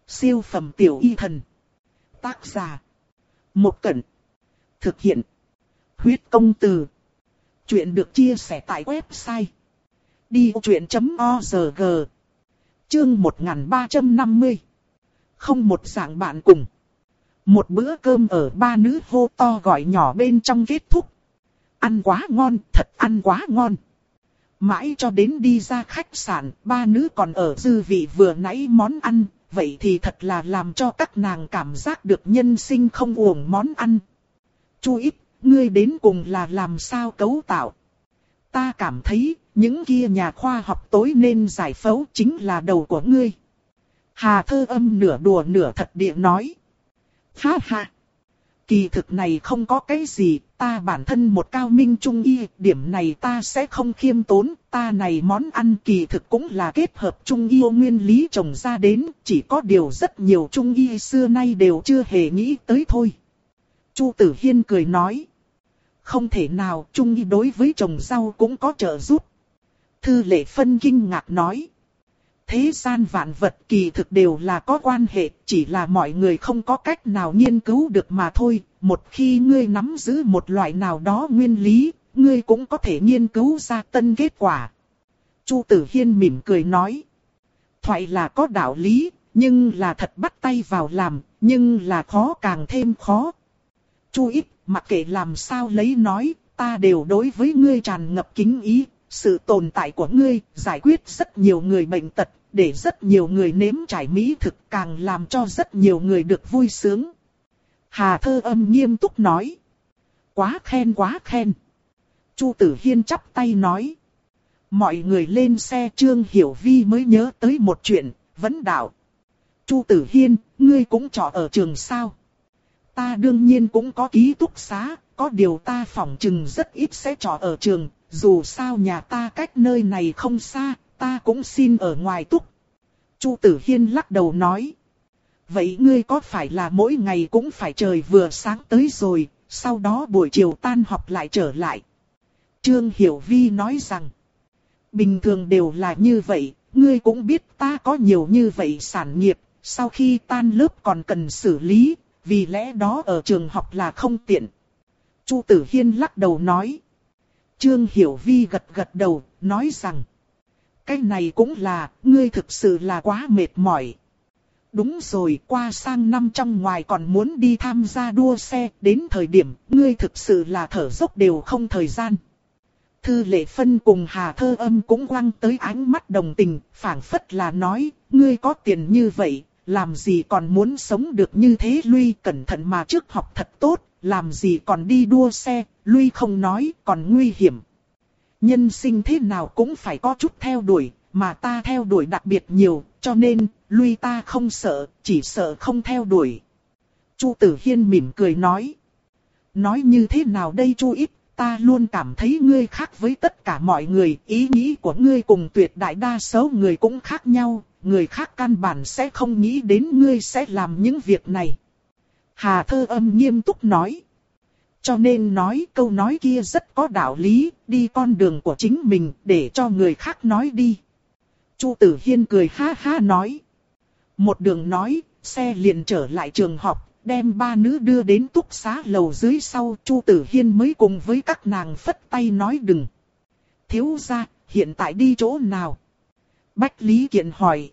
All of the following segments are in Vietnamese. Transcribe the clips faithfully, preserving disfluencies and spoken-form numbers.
Siêu phẩm tiểu y thần. Tác giả. Một Cẩn. Thực hiện. Huyết công từ. Chuyện được chia sẻ tại website đi vô chuyện chấm org. Chương một nghìn ba trăm năm mươi. Không một dạng bạn cùng. Một bữa cơm ở ba nữ hô to gọi nhỏ bên trong kết thúc. Ăn quá ngon, thật ăn quá ngon. Mãi cho đến đi ra khách sạn, ba nữ còn ở dư vị vừa nãy món ăn, vậy thì thật là làm cho các nàng cảm giác được nhân sinh không uổng món ăn. Chu Ít, ngươi đến cùng là làm sao cấu tạo? Ta cảm thấy, những kia nhà khoa học tối nên giải phẫu chính là đầu của ngươi. Hà Thơ Âm nửa đùa nửa thật địa nói. Ha ha! Kỳ thực này không có cái gì, ta bản thân một cao minh trung y, điểm này ta sẽ không khiêm tốn, ta này món ăn kỳ thực cũng là kết hợp trung y nguyên lý trồng ra đến, chỉ có điều rất nhiều trung y xưa nay đều chưa hề nghĩ tới thôi. Chu Tử Hiên cười nói. Không thể nào, trung y đối với trồng rau cũng có trợ giúp. Thư Lệ Phân kinh ngạc nói. Thế gian vạn vật kỳ thực đều là có quan hệ, chỉ là mọi người không có cách nào nghiên cứu được mà thôi. Một khi ngươi nắm giữ một loại nào đó nguyên lý, ngươi cũng có thể nghiên cứu ra tân kết quả. Chu Tử Hiên mỉm cười nói. Thoại là có đạo lý, nhưng là thật bắt tay vào làm, nhưng là khó càng thêm khó. Chu Ít, mặc kệ làm sao lấy nói, ta đều đối với ngươi tràn ngập kính ý. Sự tồn tại của ngươi giải quyết rất nhiều người bệnh tật, để rất nhiều người nếm trải mỹ thực, càng làm cho rất nhiều người được vui sướng. Hà Thơ Âm nghiêm túc nói. Quá khen quá khen. Chu Tử Hiên chắp tay nói. Mọi người lên xe. Trương Hiểu Vi mới nhớ tới một chuyện, vấn đạo. Chu Tử Hiên, ngươi cũng trọ ở trường sao? Ta đương nhiên cũng có ký túc xá, có điều ta phỏng chừng rất ít sẽ trọ ở trường. Dù sao nhà ta cách nơi này không xa, ta cũng xin ở ngoài túc. Chu Tử Hiên lắc đầu nói. Vậy ngươi có phải là mỗi ngày cũng phải trời vừa sáng tới rồi, sau đó buổi chiều tan học lại trở lại? Trương Hiểu Vi nói rằng. Bình thường đều là như vậy, ngươi cũng biết ta có nhiều như vậy sản nghiệp, sau khi tan lớp còn cần xử lý, vì lẽ đó ở trường học là không tiện. Chu Tử Hiên lắc đầu nói. Trương Hiểu Vi gật gật đầu, nói rằng. Cái này cũng là, ngươi thực sự là quá mệt mỏi. Đúng rồi, qua sang năm trong ngoài còn muốn đi tham gia đua xe, đến thời điểm, ngươi thực sự là thở dốc đều không thời gian. Thư Lệ Phân cùng Hà Thơ Âm cũng quăng tới ánh mắt đồng tình, phảng phất là nói, ngươi có tiền như vậy, làm gì còn muốn sống được như thế, lui cẩn thận mà trước học thật tốt. Làm gì còn đi đua xe, lui không nói, còn nguy hiểm. Nhân sinh thế nào cũng phải có chút theo đuổi, mà ta theo đuổi đặc biệt nhiều, cho nên, lui ta không sợ, chỉ sợ không theo đuổi. Chu Tử Hiên mỉm cười nói. Nói như thế nào đây Chu Ít, ta luôn cảm thấy ngươi khác với tất cả mọi người, ý nghĩ của ngươi cùng tuyệt đại đa số người cũng khác nhau, người khác căn bản sẽ không nghĩ đến ngươi sẽ làm những việc này. Hà Thơ Âm nghiêm túc nói. Cho nên nói câu nói kia rất có đạo lý, đi con đường của chính mình để cho người khác nói đi. Chu Tử Hiên cười ha ha nói. Một đường nói, xe liền trở lại trường học, đem ba nữ đưa đến túc xá lầu dưới sau. Chu Tử Hiên mới cùng với các nàng phất tay nói đừng. Thiếu gia, hiện tại đi chỗ nào? Bách Lý Kiện hỏi.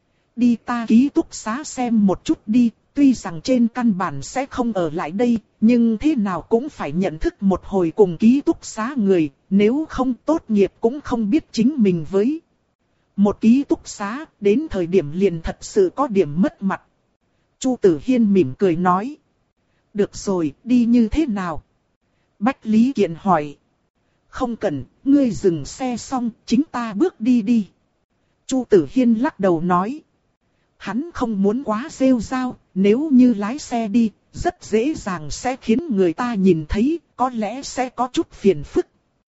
Đi ta ký túc xá xem một chút đi. Tuy rằng trên căn bản sẽ không ở lại đây, nhưng thế nào cũng phải nhận thức một hồi cùng ký túc xá người, nếu không tốt nghiệp cũng không biết chính mình với. Một ký túc xá, đến thời điểm liền thật sự có điểm mất mặt. Chu Tử Hiên mỉm cười nói. Được rồi, đi như thế nào? Bách Lý Kiện hỏi. Không cần, ngươi dừng xe xong, chính ta bước đi đi. Chu Tử Hiên lắc đầu nói. Hắn không muốn quá rêu rao, nếu như lái xe đi, rất dễ dàng sẽ khiến người ta nhìn thấy, có lẽ sẽ có chút phiền phức.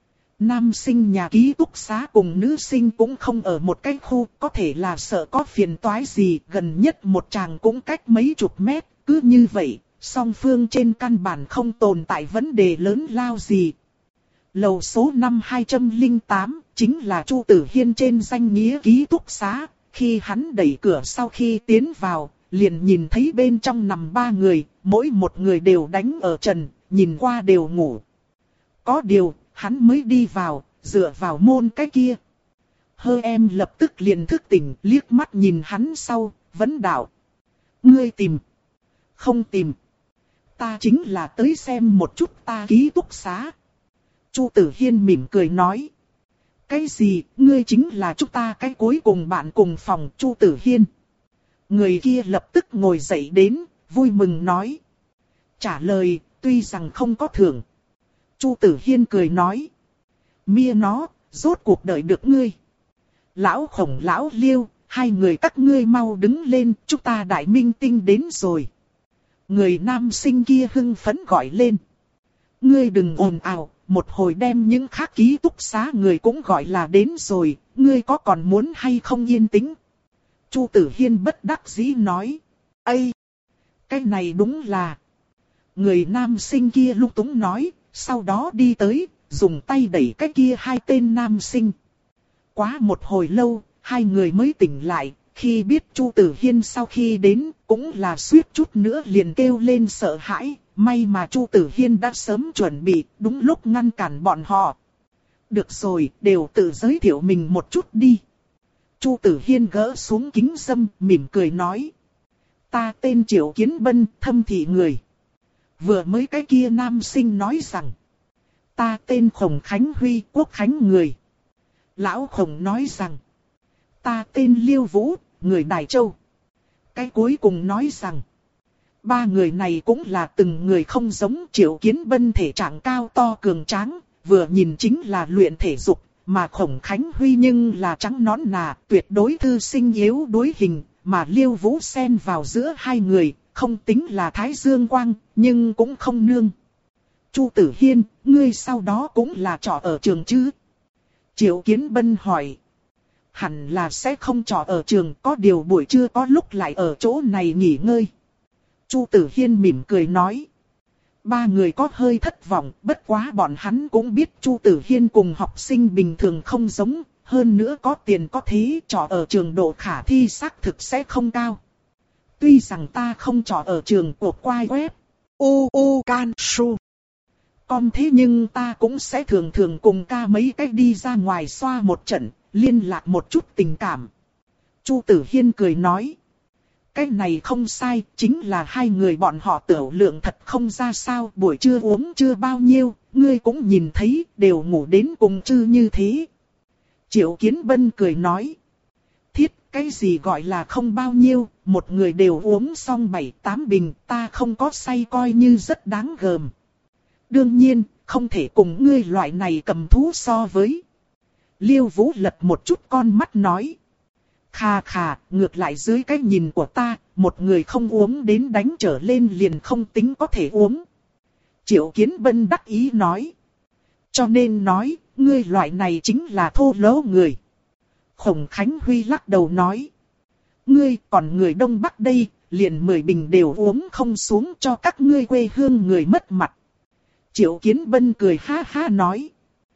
Nam sinh nhà ký túc xá cùng nữ sinh cũng không ở một cái khu, có thể là sợ có phiền toái gì, gần nhất một tràng cũng cách mấy chục mét, cứ như vậy, song phương trên căn bản không tồn tại vấn đề lớn lao gì. Lầu số năm hai không tám, chính là Chu Tử Hiên trên danh nghĩa ký túc xá. Khi hắn đẩy cửa sau khi tiến vào, liền nhìn thấy bên trong nằm ba người, mỗi một người đều đánh ở trần, nhìn qua đều ngủ. Có điều, hắn mới đi vào, dựa vào môn cái kia. Hơ em lập tức liền thức tỉnh, liếc mắt nhìn hắn sau, vấn đạo. Ngươi tìm. Không tìm. Ta chính là tới xem một chút ta ký túc xá. Chu Tử Hiên mỉm cười nói. Cái gì, ngươi chính là chúng ta cái cuối cùng bạn cùng phòng Chu Tử Hiên. Người kia lập tức ngồi dậy đến, vui mừng nói. Trả lời, tuy rằng không có thưởng. Chu Tử Hiên cười nói. Mia nó, rốt cuộc đợi được ngươi. Lão Khổng lão Liêu, hai người các ngươi mau đứng lên, chúng ta đại minh tinh đến rồi. Người nam sinh kia hưng phấn gọi lên. Ngươi đừng ồn ào, một hồi đem những khác ký túc xá người cũng gọi là đến rồi, ngươi có còn muốn hay không yên tĩnh? Chu Tử Hiên bất đắc dĩ nói. Ây! Cái này đúng là... Người nam sinh kia lung túng nói, sau đó đi tới, dùng tay đẩy cái kia hai tên nam sinh. Quá một hồi lâu, hai người mới tỉnh lại, khi biết Chu Tử Hiên sau khi đến, cũng là suýt chút nữa liền kêu lên sợ hãi, may mà Chu Tử Hiên đã sớm chuẩn bị, đúng lúc ngăn cản bọn họ. Được rồi, đều tự giới thiệu mình một chút đi. Chu Tử Hiên gỡ xuống kính râm, mỉm cười nói. Ta tên Triệu Kiến Bân, thâm thị người. Vừa mới cái kia nam sinh nói rằng. Ta tên Khổng Khánh Huy, quốc khánh người. Lão Khổng nói rằng. Ta tên Liêu Vũ, người Đài Châu. Cái cuối cùng nói rằng. Ba người này cũng là từng người không giống. Triệu Kiến Bân thể trạng cao to cường tráng, vừa nhìn chính là luyện thể dục. Mà Khổng Khánh Huy nhưng là trắng nõn nà, tuyệt đối thư sinh yếu đối hình. Mà Liêu Vũ xen vào giữa hai người, không tính là Thái Dương Quang, nhưng cũng không nương. Chu Tử Hiên, ngươi sau đó cũng là trọ ở trường chứ? Triệu Kiến Bân hỏi. Hẳn là sẽ không trọ ở trường, có điều buổi trưa có lúc lại ở chỗ này nghỉ ngơi. Chu Tử Hiên mỉm cười nói. Ba người có hơi thất vọng, bất quá bọn hắn cũng biết Chu Tử Hiên cùng học sinh bình thường không giống, hơn nữa có tiền có thế, trọ ở trường độ khả thi xác thực sẽ không cao. Tuy rằng ta không trọ ở trường của quai web, u u can su. Còn thế nhưng ta cũng sẽ thường thường cùng ca mấy cách đi ra ngoài xoa một trận, liên lạc một chút tình cảm. Chu Tử Hiên cười nói. Cái này không sai, chính là hai người bọn họ tiểu lượng thật không ra sao, buổi trưa uống chưa bao nhiêu, ngươi cũng nhìn thấy, đều ngủ đến cùng chư như thế. Triệu Kiến Bân cười nói. Thiết, cái gì gọi là không bao nhiêu, một người đều uống xong bảy tám bình, ta không có say coi như rất đáng gờm. Đương nhiên, không thể cùng ngươi loại này cầm thú so với. Liêu Vũ lật một chút con mắt nói. Khà khà, ngược lại dưới cái nhìn của ta, một người không uống đến đánh trở lên liền không tính có thể uống. Triệu Kiến Bân đắc ý nói. Cho nên nói, ngươi loại này chính là thô lỗ người. Khổng Khánh Huy lắc đầu nói. Ngươi còn người Đông Bắc đây, liền mười bình đều uống không xuống cho các ngươi quê hương người mất mặt. Triệu Kiến Bân cười ha ha nói.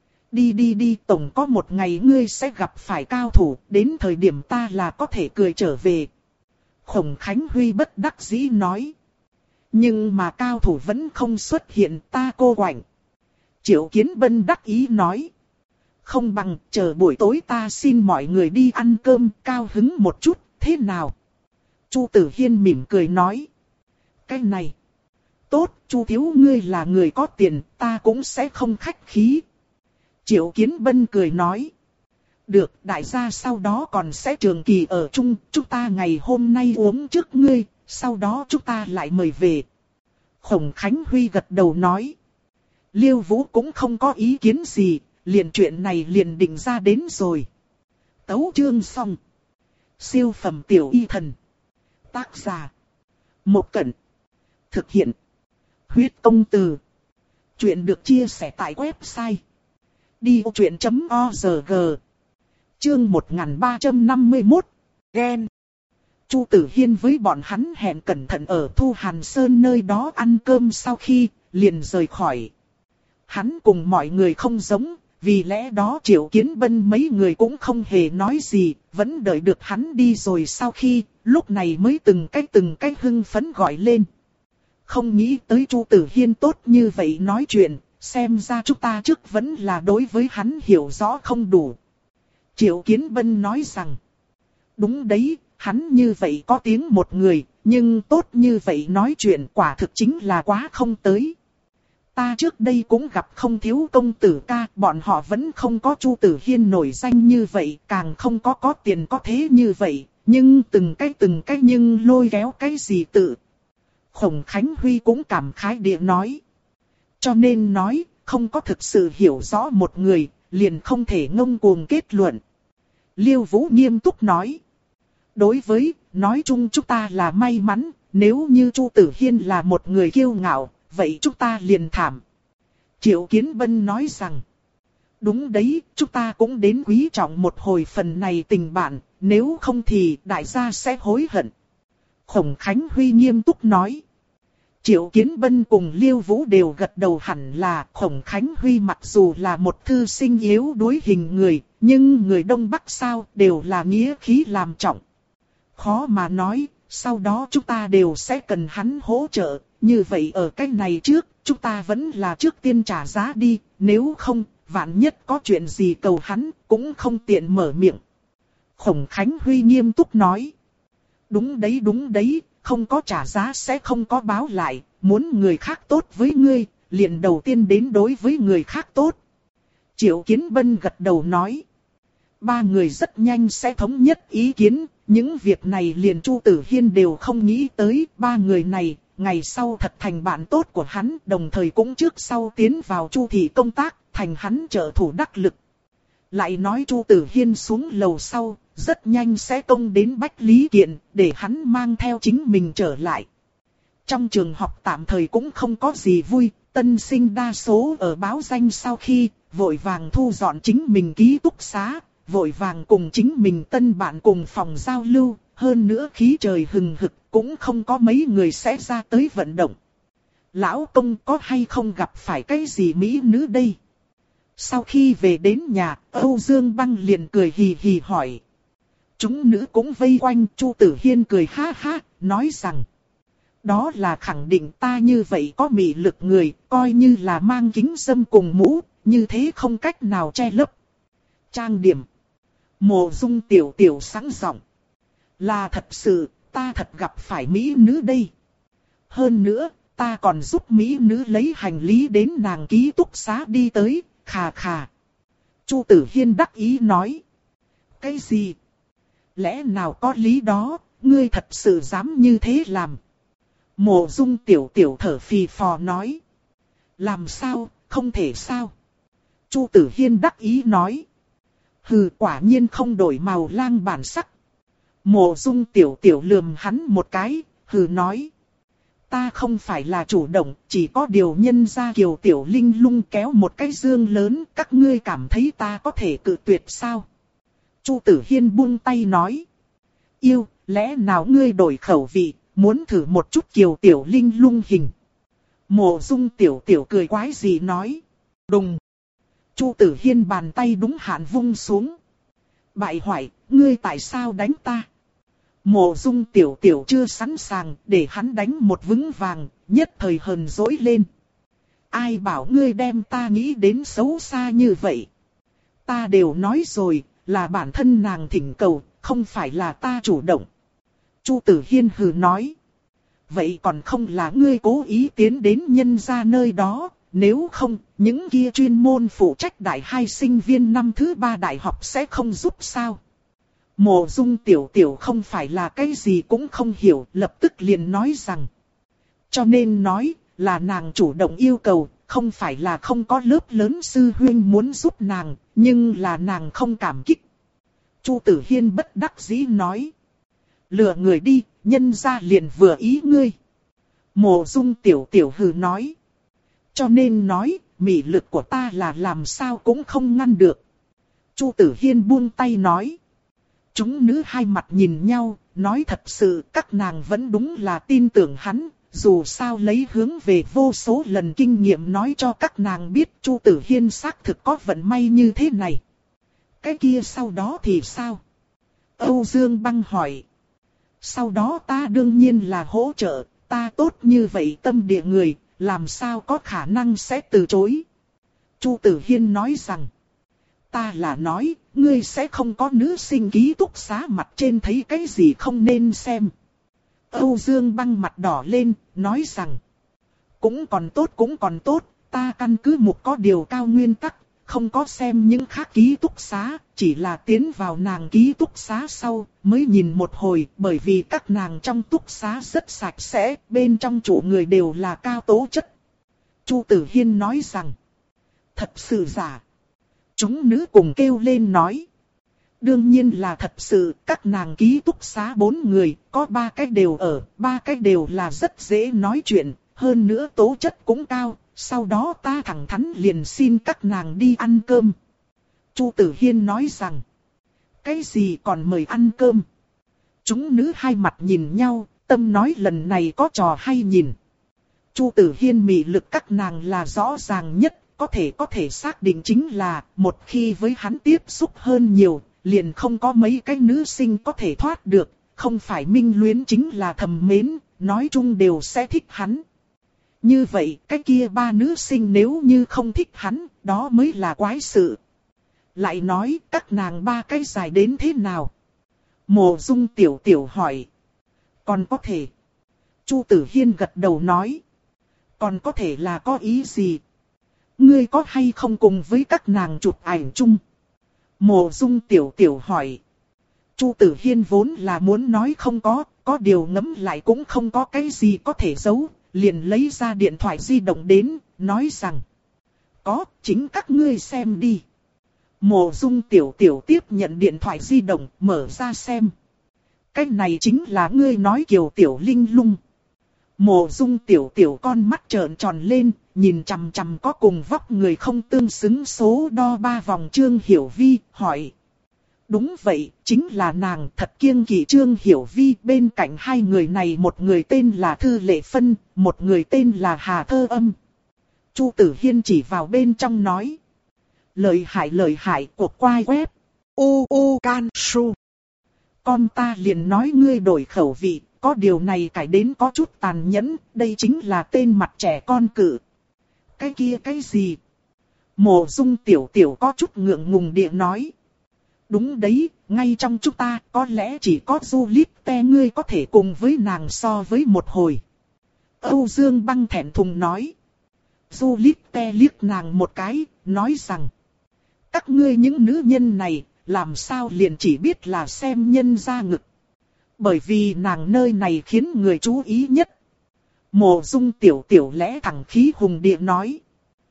Đi đi đi, tổng có một ngày ngươi sẽ gặp phải cao thủ, đến thời điểm ta là có thể cười trở về. Khổng Khánh Huy bất đắc dĩ nói. Nhưng mà cao thủ vẫn không xuất hiện, ta cô quạnh. Triệu Kiến Bân đắc ý nói. Không bằng, chờ buổi tối ta xin mọi người đi ăn cơm, cao hứng một chút, thế nào? Chu Tử Hiên mỉm cười nói. Cái này. Tốt, Chu thiếu ngươi là người có tiền, ta cũng sẽ không khách khí. Triệu Kiến Bân cười nói. Được, đại gia sau đó còn sẽ trường kỳ ở chung, chúng ta ngày hôm nay uống trước ngươi, sau đó chúng ta lại mời về. Khổng Khánh Huy gật đầu nói. Liêu Vũ cũng không có ý kiến gì, liền chuyện này liền định ra đến rồi. Tấu chương xong. Siêu phẩm tiểu y thần. Tác giả. Một Cẩn. Thực hiện. Huyết công từ. Chuyện được chia sẻ tại website. đi ô chuyện chấm org. Chương một nghìn ba trăm năm mươi mốt. Ghen. Chu Tử Hiên với bọn hắn hẹn cẩn thận ở Thu Hàn Sơn nơi đó ăn cơm sau khi liền rời khỏi. Hắn cùng mọi người không giống, Vì lẽ đó Triệu Kiến Bân mấy người cũng không hề nói gì, vẫn đợi được hắn đi rồi sau khi, lúc này mới từng cách từng cách hưng phấn gọi lên. Không nghĩ tới Chu Tử Hiên tốt như vậy nói chuyện, xem ra chúng ta trước vẫn là đối với hắn hiểu rõ không đủ. Triệu Kiến Bân nói rằng, đúng đấy, hắn như vậy có tiếng một người, nhưng tốt như vậy nói chuyện quả thực chính là quá không tới. Ta trước đây cũng gặp không thiếu công tử ca, bọn họ vẫn không có Chu Tử Hiên nổi danh như vậy, càng không có có tiền có thế như vậy, nhưng từng cái từng cái nhưng lôi kéo cái gì tự. Khổng Khánh Huy cũng cảm khái địa nói. Cho nên nói, không có thực sự hiểu rõ một người, liền không thể ngông cuồng kết luận. Liêu Vũ nghiêm túc nói. Đối với, nói chung chúng ta là may mắn, nếu như Chu Tử Hiên là một người kiêu ngạo, vậy chúng ta liền thảm. Triệu Kiến Bân nói rằng, đúng đấy, chúng ta cũng đến quý trọng một hồi phần này tình bạn, nếu không thì đại gia sẽ hối hận. Khổng Khánh Huy nghiêm túc nói. Triệu Kiến Bân cùng Liêu Vũ đều gật đầu, hẳn là Khổng Khánh Huy mặc dù là một thư sinh yếu đuối hình người, nhưng người Đông Bắc sao đều là nghĩa khí làm trọng. Khó mà nói, sau đó chúng ta đều sẽ cần hắn hỗ trợ, như vậy ở cái này trước, chúng ta vẫn là trước tiên trả giá đi, nếu không, vạn nhất có chuyện gì cầu hắn, cũng không tiện mở miệng. Khổng Khánh Huy nghiêm túc nói. Đúng đấy đúng đấy, không có trả giá sẽ không có báo lại, muốn người khác tốt với ngươi, liền đầu tiên đến đối với người khác tốt. Triệu Kiến Bân gật đầu nói. Ba người rất nhanh sẽ thống nhất ý kiến, những việc này liền Chu Tử Hiên đều không nghĩ tới, ba người này, ngày sau thật thành bạn tốt của hắn, đồng thời cũng trước sau tiến vào Chu thị công tác, thành hắn trợ thủ đắc lực. Lại nói Chu Tử Hiên xuống lầu sau, rất nhanh sẽ công đến Bách Lý Kiện, để hắn mang theo chính mình trở lại. Trong trường học tạm thời cũng không có gì vui, tân sinh đa số ở báo danh sau khi, vội vàng thu dọn chính mình ký túc xá, vội vàng cùng chính mình tân bạn cùng phòng giao lưu, hơn nữa khí trời hừng hực, cũng không có mấy người sẽ ra tới vận động. Lão công có hay không gặp phải cái gì mỹ nữ đây? Sau khi về đến nhà, Âu Dương Băng liền cười hì hì hỏi. Chúng nữ cũng vây quanh, Chu Tử Hiên cười ha ha, nói rằng. Đó là khẳng định ta như vậy có mị lực người, coi như là mang kính dâm cùng mũ, như thế không cách nào che lấp. Trang điểm. Mộ Dung tiểu tiểu sẵn giọng. Là thật sự, ta thật gặp phải mỹ nữ đây. Hơn nữa, ta còn giúp mỹ nữ lấy hành lý đến nàng ký túc xá đi tới, khà khà. Chu Tử Hiên đắc ý nói. Cái gì? Lẽ nào có lý đó, ngươi thật sự dám như thế làm? Mộ Dung tiểu tiểu thở phì phò nói. Làm sao, không thể sao? Chu Tử Hiên đắc ý nói. Hừ, quả nhiên không đổi màu lang bản sắc. Mộ Dung tiểu tiểu lườm hắn một cái, hừ nói. Ta không phải là chủ động, chỉ có điều nhân ra Kiều Tiểu Linh lung kéo một cái dương lớn, các ngươi cảm thấy ta có thể cự tuyệt sao? Chu Tử Hiên buông tay nói. Yêu, lẽ nào ngươi đổi khẩu vị, muốn thử một chút Kiều Tiểu Linh lung hình? Mộ Dung tiểu tiểu cười quái gì nói. Đùng. Chu Tử Hiên bàn tay đúng hạn vung xuống. Bại hoại, ngươi tại sao đánh ta? Mộ Dung tiểu tiểu chưa sẵn sàng, để hắn đánh một vững vàng, nhất thời hờn dỗi lên. Ai bảo ngươi đem ta nghĩ đến xấu xa như vậy? Ta đều nói rồi, là bản thân nàng thỉnh cầu, không phải là ta chủ động. Chu Tử Hiên hừ nói. Vậy còn không là ngươi cố ý tiến đến nhân gia nơi đó, nếu không, những kia chuyên môn phụ trách đại hai sinh viên năm thứ ba đại học sẽ không giúp sao? Mộ Dung tiểu tiểu không phải là cái gì cũng không hiểu, lập tức liền nói rằng. Cho nên nói, là nàng chủ động yêu cầu, không phải là không có lớp lớn sư huynh muốn giúp nàng, nhưng là nàng không cảm kích. Chu Tử Hiên bất đắc dĩ nói. Lừa người đi, nhân ra liền vừa ý ngươi. Mộ Dung tiểu tiểu hừ nói. Cho nên nói, mị lực của ta là làm sao cũng không ngăn được. Chu Tử Hiên buông tay nói. Chúng nữ hai mặt nhìn nhau, nói thật sự các nàng vẫn đúng là tin tưởng hắn, dù sao lấy hướng về vô số lần kinh nghiệm nói cho các nàng biết Chu Tử Hiên xác thực có vận may như thế này. Cái kia sau đó thì sao? Âu Dương Băng hỏi. Sau đó ta đương nhiên là hỗ trợ, ta tốt như vậy tâm địa người, làm sao có khả năng sẽ từ chối. Chu Tử Hiên nói rằng, ta là nói, ngươi sẽ không có nữ sinh ký túc xá mặt trên thấy cái gì không nên xem. Âu Dương Băng mặt đỏ lên, nói rằng, cũng còn tốt cũng còn tốt, ta căn cứ một có điều cao nguyên tắc, không có xem những khác ký túc xá, chỉ là tiến vào nàng ký túc xá sau, mới nhìn một hồi, bởi vì các nàng trong túc xá rất sạch sẽ, bên trong chủ người đều là cao tố chất. Chu Tử Hiên nói rằng, thật sự giả. Chúng nữ cùng kêu lên nói. Đương nhiên là thật sự, các nàng ký túc xá bốn người, có ba cái đều ở, ba cái đều là rất dễ nói chuyện, hơn nữa tố chất cũng cao, sau đó ta thẳng thắn liền xin các nàng đi ăn cơm. Chu Tử Hiên nói rằng, cái gì còn mời ăn cơm? Chúng nữ hai mặt nhìn nhau, tâm nói lần này có trò hay nhìn. Chu Tử Hiên mị lực các nàng là rõ ràng nhất, có thể có thể xác định chính là, một khi với hắn tiếp xúc hơn nhiều, liền không có mấy cái nữ sinh có thể thoát được, không phải minh luyến chính là thầm mến, nói chung đều sẽ thích hắn. Như vậy, cái kia ba nữ sinh nếu như không thích hắn, đó mới là quái sự. Lại nói, các nàng ba cái dài đến thế nào? Mộ Dung Tiểu Tiểu hỏi. Còn có thể. Chu Tử Hiên gật đầu nói. Còn có thể là có ý gì? Ngươi có hay không cùng với các nàng chụp ảnh chung? Mộ Dung Tiểu Tiểu hỏi. Chu Tử Hiên vốn là muốn nói không có, có điều ngẫm lại cũng không có cái gì có thể giấu, liền lấy ra điện thoại di động đến, nói rằng. Có, chính các ngươi xem đi. Mộ Dung Tiểu Tiểu tiếp nhận điện thoại di động, mở ra xem. Cái này chính là ngươi nói Kiều Tiểu Linh Lung. Mộ Dung Tiểu Tiểu con mắt trợn tròn lên, nhìn chằm chằm có cùng vóc người không tương xứng số đo ba vòng Trương Hiểu Vi, hỏi. Đúng vậy, chính là nàng, thật kiêng kỵ Trương Hiểu Vi, bên cạnh hai người này một người tên là Thư Lệ Phân, một người tên là Hà Thơ Âm. Chu Tử Hiên chỉ vào bên trong nói. Lợi hại lợi hại, cuộc quay web. U U Can Su. Con ta liền nói ngươi đổi khẩu vị, có điều này cải đến có chút tàn nhẫn, đây chính là tên mặt trẻ con cự. Cái kia cái gì? Mộ Dung Tiểu Tiểu có chút ngượng ngùng địa nói. Đúng đấy, ngay trong chúng ta có lẽ chỉ có Juliette ngươi có thể cùng với nàng so với một hồi. Âu Dương Băng thẹn thùng nói. Juliette liếc nàng một cái, nói rằng. Các ngươi những nữ nhân này, làm sao liền chỉ biết là xem nhân ra ngực. Bởi vì nàng nơi này khiến người chú ý nhất. Mộ Dung Tiểu Tiểu lẽ thẳng khí hùng địa nói.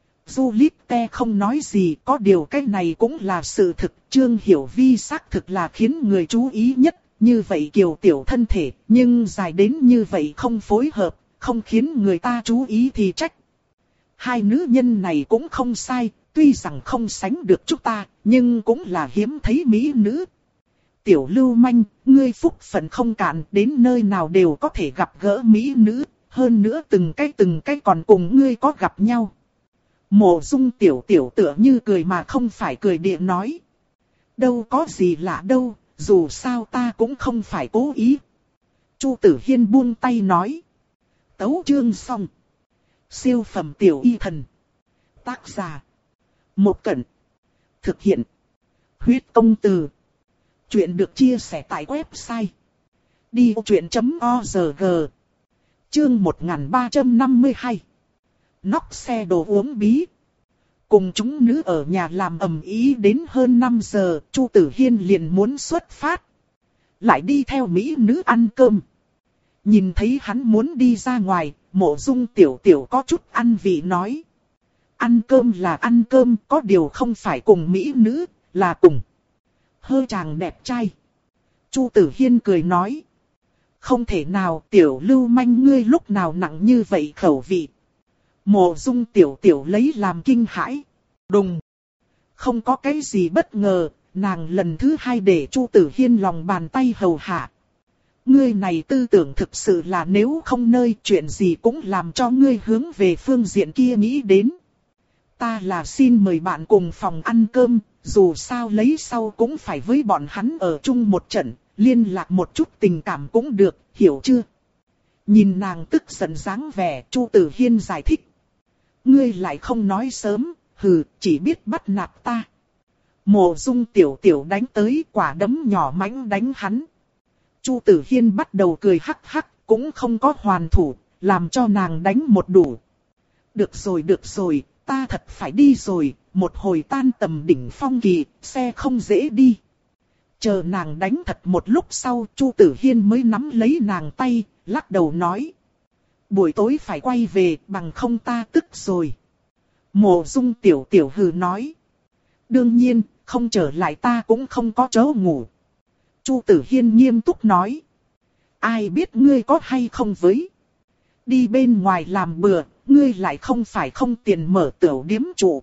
Juliette không nói gì, có điều cái này cũng là sự thực. Trương Hiểu Vi xác thực là khiến người chú ý nhất. Như vậy Kiều Tiểu thân thể, nhưng dài đến như vậy không phối hợp, không khiến người ta chú ý thì trách. Hai nữ nhân này cũng không sai, tuy rằng không sánh được chúng ta, nhưng cũng là hiếm thấy mỹ nữ. Tiểu lưu manh, ngươi phúc phận không cạn, đến nơi nào đều có thể gặp gỡ mỹ nữ, hơn nữa từng cái từng cái còn cùng ngươi có gặp nhau. Mộ Dung Tiểu Tiểu tựa như cười mà không phải cười địa nói. Đâu có gì lạ đâu, dù sao ta cũng không phải cố ý. Chu Tử Hiên buông tay nói. Tấu chương xong. Siêu phẩm tiểu y thần. Tác giả. Một Cẩn. Thực hiện. Huyết công từ. Chuyện được chia sẻ tại website. đi ô chuyện chấm o rờ giê. Chương một nghìn ba trăm năm mươi hai. Nóc xe đồ uống bí. Cùng chúng nữ ở nhà làm ầm ĩ đến hơn năm giờ, Chu Tử Hiên liền muốn xuất phát. Lại đi theo mỹ nữ ăn cơm. Nhìn thấy hắn muốn đi ra ngoài, Mộ Dung Tiểu Tiểu có chút ăn vị nói. Ăn cơm là ăn cơm, có điều không phải cùng mỹ nữ, là cùng hơ chàng đẹp trai. Chu Tử Hiên cười nói. Không thể nào, Tiểu lưu manh ngươi lúc nào nặng như vậy khẩu vị. Mộ Dung Tiểu Tiểu lấy làm kinh hãi. Đùng. Không có cái gì bất ngờ, nàng lần thứ hai để Chu Tử Hiên lòng bàn tay hầu hạ. ngươi này tư tưởng thực sự là nếu không nơi chuyện gì cũng làm cho ngươi hướng về phương diện kia nghĩ đến. Ta là xin mời bạn cùng phòng ăn cơm, dù sao lấy sau cũng phải với bọn hắn ở chung một trận, liên lạc một chút tình cảm cũng được, hiểu chưa? Nhìn nàng tức giận dáng vẻ, Chu Tử Hiên giải thích. Ngươi lại không nói sớm, hừ, chỉ biết bắt nạt ta. Mộ Dung tiểu tiểu đánh tới, quả đấm nhỏ mãnh đánh hắn. Chu Tử Hiên bắt đầu cười hắc hắc, cũng không có hoàn thủ, làm cho nàng đánh một đủ. Được rồi được rồi, ta thật phải đi rồi, một hồi tan tầm đỉnh phong kỳ, xe không dễ đi. Chờ nàng đánh thật một lúc sau, Chu Tử Hiên mới nắm lấy nàng tay, lắc đầu nói. Buổi tối phải quay về, bằng không ta tức rồi. Mộ Dung tiểu tiểu hừ nói. Đương nhiên, không trở lại ta cũng không có chỗ ngủ. Chu Tử Hiên nghiêm túc nói. Ai biết ngươi có hay không với. Đi bên ngoài làm bừa, ngươi lại không phải không tiền mở tiểu điếm trụ.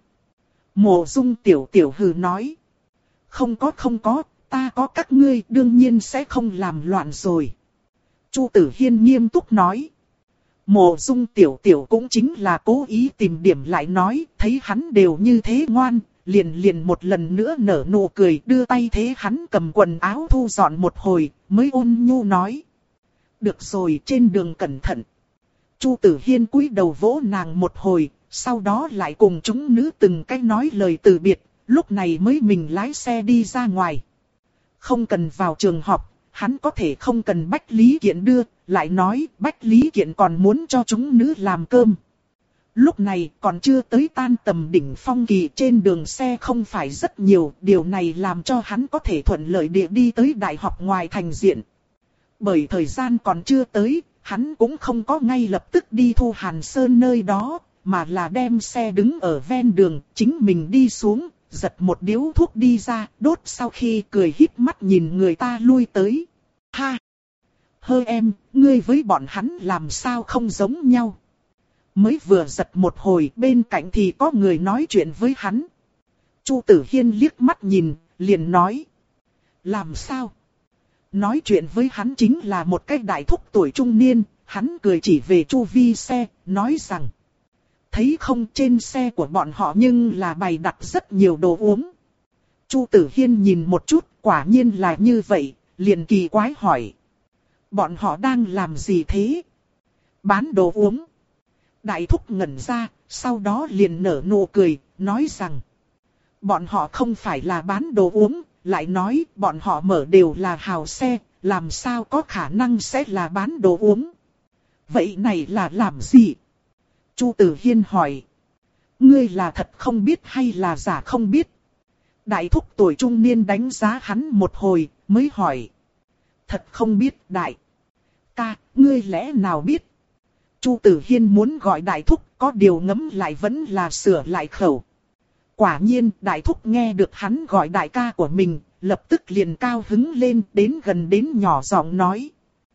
Mộ Dung tiểu tiểu hừ nói. Không có không có, ta có các ngươi đương nhiên sẽ không làm loạn rồi. Chu Tử Hiên nghiêm túc nói. Mộ Dung tiểu tiểu cũng chính là cố ý tìm điểm lại nói, thấy hắn đều như thế ngoan, liền liền một lần nữa nở nụ cười, đưa tay thế hắn cầm quần áo thu dọn một hồi, mới ôn nhu nói. Được rồi, trên đường cẩn thận. Chu Tử Hiên cúi đầu vỗ nàng một hồi, sau đó lại cùng chúng nữ từng cách nói lời từ biệt, lúc này mới mình lái xe đi ra ngoài. Không cần vào trường học, hắn có thể không cần Bách Lý Kiện đưa, lại nói Bách Lý Kiện còn muốn cho chúng nữ làm cơm. Lúc này còn chưa tới tan tầm đỉnh phong kỳ, trên đường xe không phải rất nhiều, điều này làm cho hắn có thể thuận lợi địa đi tới đại học ngoài thành diện. Bởi thời gian còn chưa tới, hắn cũng không có ngay lập tức đi Thu Hàn Sơn nơi đó, mà là đem xe đứng ở ven đường, chính mình đi xuống, giật một điếu thuốc đi ra, đốt sau khi cười híp mắt nhìn người ta lui tới. Ha! Hơ em, ngươi với bọn hắn làm sao không giống nhau? Mới vừa giật một hồi, bên cạnh thì có người nói chuyện với hắn. Chu Tử Hiên liếc mắt nhìn, liền nói. Làm sao? Nói chuyện với hắn chính là một cái đại thúc tuổi trung niên, hắn cười chỉ về chu vi xe, nói rằng. Thấy không, trên xe của bọn họ nhưng là bày đặt rất nhiều đồ uống. Chu Tử Hiên nhìn một chút, quả nhiên là như vậy, liền kỳ quái hỏi. Bọn họ đang làm gì thế? Bán đồ uống. Đại thúc ngẩn ra, sau đó liền nở nụ cười, nói rằng. Bọn họ không phải là bán đồ uống, lại nói bọn họ mở đều là hào xe, làm sao có khả năng sẽ là bán đồ uống. Vậy này là làm gì? Chu Tử Hiên hỏi. Ngươi là thật không biết hay là giả không biết? Đại thúc tuổi trung niên đánh giá hắn một hồi, mới hỏi. Thật không biết đại ca, ngươi lẽ nào biết? Chu Tử Hiên muốn gọi đại thúc, có điều ngấm lại vẫn là sửa lại khẩu. Quả nhiên, đại thúc nghe được hắn gọi đại ca của mình, lập tức liền cao hứng lên, đến gần đến nhỏ giọng nói.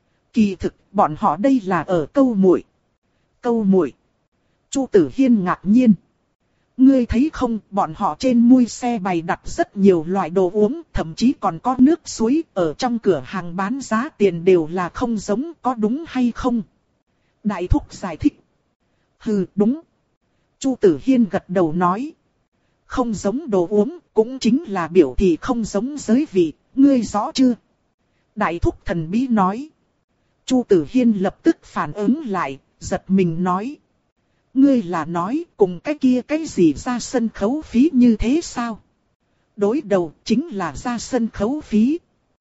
Kỳ thực, bọn họ đây là ở câu muội. Câu muội. Chu Tử Hiên ngạc nhiên. Ngươi thấy không, bọn họ trên mui xe bày đặt rất nhiều loại đồ uống, thậm chí còn có nước suối, ở trong cửa hàng bán giá tiền đều là không giống, có đúng hay không? Đại thúc giải thích. Hừ, đúng. Chu Tử Hiên gật đầu nói. Không giống đồ uống, cũng chính là biểu thị không giống giới vị, ngươi rõ chưa? Đại thúc thần bí nói. Chu Tử Hiên lập tức phản ứng lại, giật mình nói. Ngươi là nói cùng cái kia cái gì ra sân khấu phí như thế sao? Đối đầu chính là ra sân khấu phí.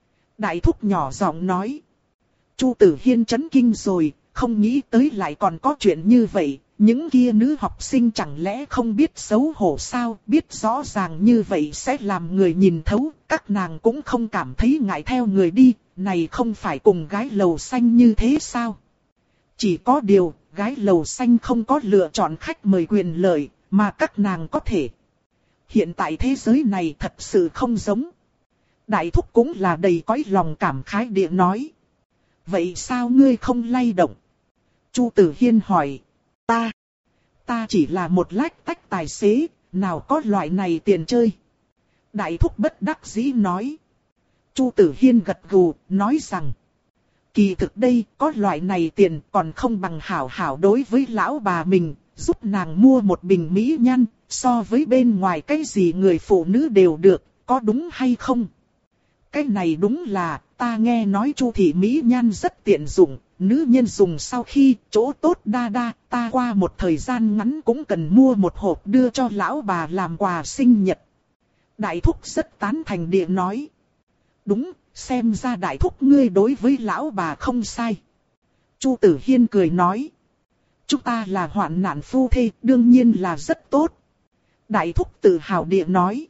Đại thúc nhỏ giọng nói. Chu Tử Hiên chấn kinh rồi, không nghĩ tới lại còn có chuyện như vậy. Những kia nữ học sinh chẳng lẽ không biết xấu hổ sao? Biết rõ ràng như vậy sẽ làm người nhìn thấu. Các nàng cũng không cảm thấy ngại theo người đi. Này không phải cùng gái lầu xanh như thế sao? Chỉ có điều, gái lầu xanh không có lựa chọn khách mời quyền lợi, mà các nàng có thể. Hiện tại thế giới này thật sự không giống. Đại thúc cũng là đầy cõi lòng cảm khái địa nói. Vậy sao ngươi không lay động? Chu Tử Hiên hỏi. Ta, ta chỉ là một lách tách tài xế, nào có loại này tiền chơi. Đại thúc bất đắc dĩ nói. Chu Tử Hiên gật gù, nói rằng. Kỳ thực đây, có loại này tiền còn không bằng hảo hảo đối với lão bà mình, giúp nàng mua một bình mỹ nhan, so với bên ngoài cái gì người phụ nữ đều được, có đúng hay không? Cái này đúng là, ta nghe nói Chu thị mỹ nhan rất tiện dụng, nữ nhân dùng sau khi chỗ tốt đa đa, ta qua một thời gian ngắn cũng cần mua một hộp đưa cho lão bà làm quà sinh nhật. Đại thúc rất tán thành địa nói. Đúng, xem ra đại thúc ngươi đối với lão bà không sai. Chu Tử Hiên cười nói. Chúng ta là hoạn nạn phu thê, đương nhiên là rất tốt. Đại thúc tự hào địa nói.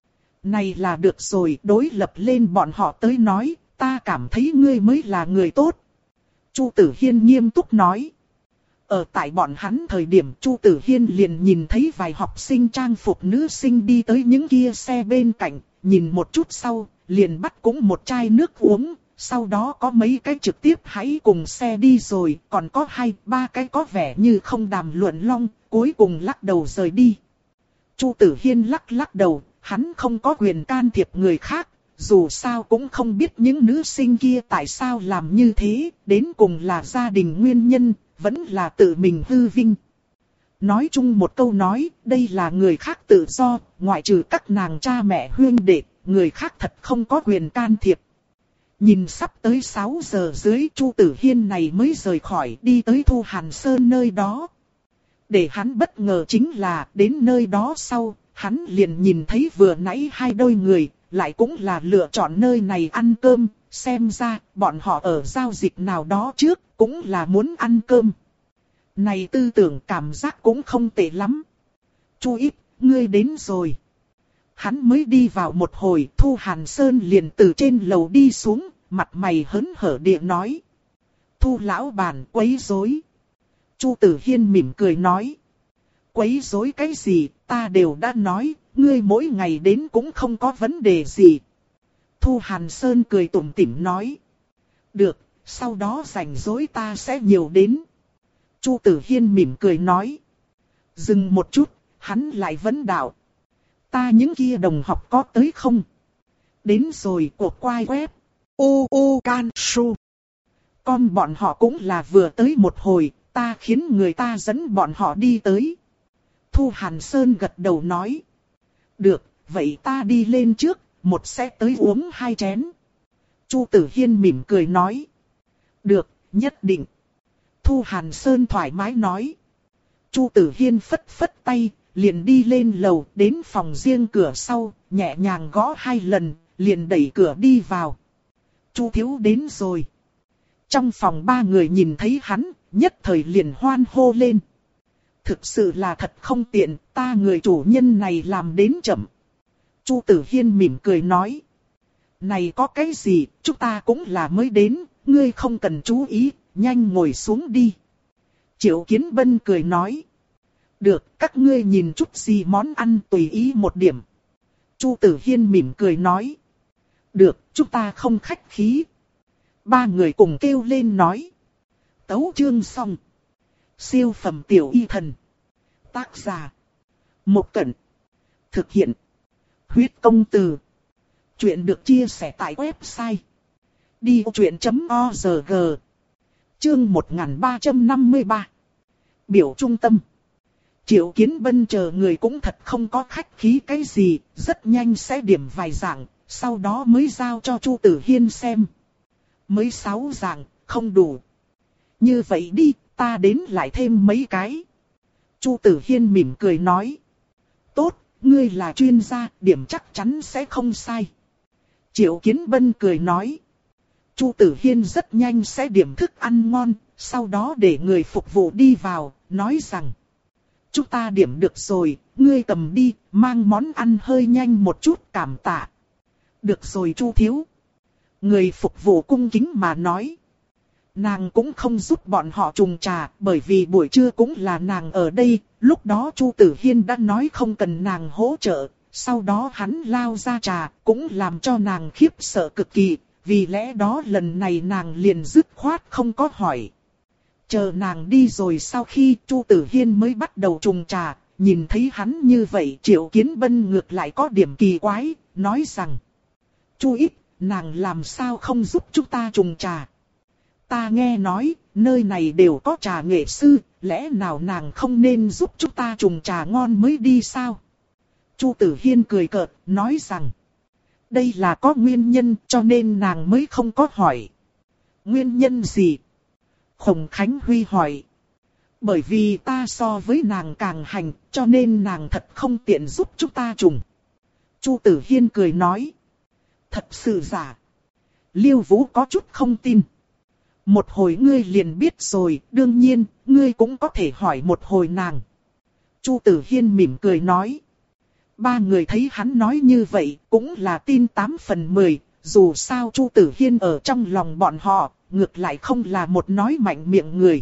Này là được rồi, đối lập lên bọn họ tới nói, ta cảm thấy ngươi mới là người tốt. Chu Tử Hiên nghiêm túc nói. Ở tại bọn hắn thời điểm Chu Tử Hiên liền nhìn thấy vài học sinh trang phục nữ sinh đi tới những kia xe bên cạnh, nhìn một chút sau, liền bắt cũng một chai nước uống, sau đó có mấy cái trực tiếp hãy cùng xe đi rồi, còn có hai, ba cái có vẻ như không đàm luận long, cuối cùng lắc đầu rời đi. Chu Tử Hiên lắc lắc đầu, hắn không có quyền can thiệp người khác, dù sao cũng không biết những nữ sinh kia tại sao làm như thế, đến cùng là gia đình nguyên nhân, vẫn là tự mình hư vinh. Nói chung một câu nói, đây là người khác tự do, ngoại trừ các nàng cha mẹ huynh đệ, người khác thật không có quyền can thiệp. Nhìn sắp tới sáu giờ dưới, Chu Tử Hiên này mới rời khỏi đi tới Thu Hàn Sơn nơi đó. Để hắn bất ngờ chính là đến nơi đó sau, hắn liền nhìn thấy vừa nãy hai đôi người, lại cũng là lựa chọn nơi này ăn cơm, xem ra bọn họ ở giao dịch nào đó trước, cũng là muốn ăn cơm. Này tư tưởng cảm giác cũng không tệ lắm. Chu Ít, ngươi đến rồi. Hắn mới đi vào một hồi, Thu Hàn Sơn liền từ trên lầu đi xuống, mặt mày hớn hở địa nói. Thu lão bản quấy rối. Chu Tử Hiên mỉm cười nói. Quấy rối cái gì, ta đều đã nói, ngươi mỗi ngày đến cũng không có vấn đề gì. Thu Hàn Sơn cười tủm tỉm nói. Được, sau đó rảnh rỗi ta sẽ nhiều đến. Chu Tử Hiên mỉm cười nói. Dừng một chút, hắn lại vấn đạo. Ta những kia đồng học có tới không? Đến rồi cuộc quay web. U U Can Su. Con bọn họ cũng là vừa tới một hồi, ta khiến người ta dẫn bọn họ đi tới. Thu Hàn Sơn gật đầu nói. Được, vậy ta đi lên trước, một sẽ tới uống hai chén. Chu Tử Hiên mỉm cười nói. Được, nhất định. Thu Hàn Sơn thoải mái nói. Chu Tử Hiên phất phất tay, liền đi lên lầu đến phòng riêng cửa sau, nhẹ nhàng gõ hai lần, liền đẩy cửa đi vào. Chu thiếu đến rồi. Trong phòng ba người nhìn thấy hắn, nhất thời liền hoan hô lên. Thực sự là thật không tiện, ta người chủ nhân này làm đến chậm. Chu Tử Hiên mỉm cười nói. Này có cái gì, chúng ta cũng là mới đến, ngươi không cần chú ý, nhanh ngồi xuống đi. Triệu Kiến Bân cười nói. Được, các ngươi nhìn chút gì món ăn tùy ý một điểm. Chu Tử Hiên mỉm cười nói. Được, chúng ta không khách khí. Ba người cùng kêu lên nói. Tấu chương xong. Siêu phẩm tiểu y thần. Tác giả. Một Cẩn. Thực hiện. Huyết công từ. Chuyện được chia sẻ tại website. đi vô chuyện chấm org. Chương một nghìn ba trăm năm mươi ba. Biểu trung tâm. Triệu Kiến Bân chờ người cũng thật không có khách khí cái gì, rất nhanh sẽ điểm vài dạng, sau đó mới giao cho Chu Tử Hiên xem. Mới sáu dạng, không đủ. Như vậy đi, ta đến lại thêm mấy cái. Chu Tử Hiên mỉm cười nói. Tốt, ngươi là chuyên gia, điểm chắc chắn sẽ không sai. Triệu Kiến Bân cười nói. Chu Tử Hiên rất nhanh sẽ điểm thức ăn ngon, sau đó để người phục vụ đi vào, nói rằng. Chúng ta điểm được rồi, ngươi cầm đi, mang món ăn hơi nhanh một chút, cảm tạ. Được rồi Chu thiếu. Người phục vụ cung kính mà nói. Nàng cũng không giúp bọn họ trùng trà, bởi vì buổi trưa cũng là nàng ở đây, lúc đó Chu Tử Hiên đã nói không cần nàng hỗ trợ, sau đó hắn lao ra trà, cũng làm cho nàng khiếp sợ cực kỳ, vì lẽ đó lần này nàng liền dứt khoát không có hỏi. Chờ nàng đi rồi sau khi Chu Tử Hiên mới bắt đầu trùng trà, nhìn thấy hắn như vậy Triệu Kiến Bân ngược lại có điểm kỳ quái, nói rằng. Chu Ít, nàng làm sao không giúp chúng ta trùng trà? Ta nghe nói, nơi này đều có trà nghệ sư, lẽ nào nàng không nên giúp chúng ta trùng trà ngon mới đi sao? Chu Tử Hiên cười cợt, nói rằng, đây là có nguyên nhân cho nên nàng mới không có hỏi. Nguyên nhân gì? Khổng Khánh Huy hỏi. Bởi vì ta so với nàng càng hành, cho nên nàng thật không tiện giúp chúng ta trùng. Chu Tử Hiên cười nói. Thật sự giả. Liêu Vũ có chút không tin. Một hồi ngươi liền biết rồi, đương nhiên, ngươi cũng có thể hỏi một hồi nàng. Chu Tử Hiên mỉm cười nói. Ba người thấy hắn nói như vậy, cũng là tin tám phần mười, dù sao Chu Tử Hiên ở trong lòng bọn họ, ngược lại không là một nói mạnh miệng người.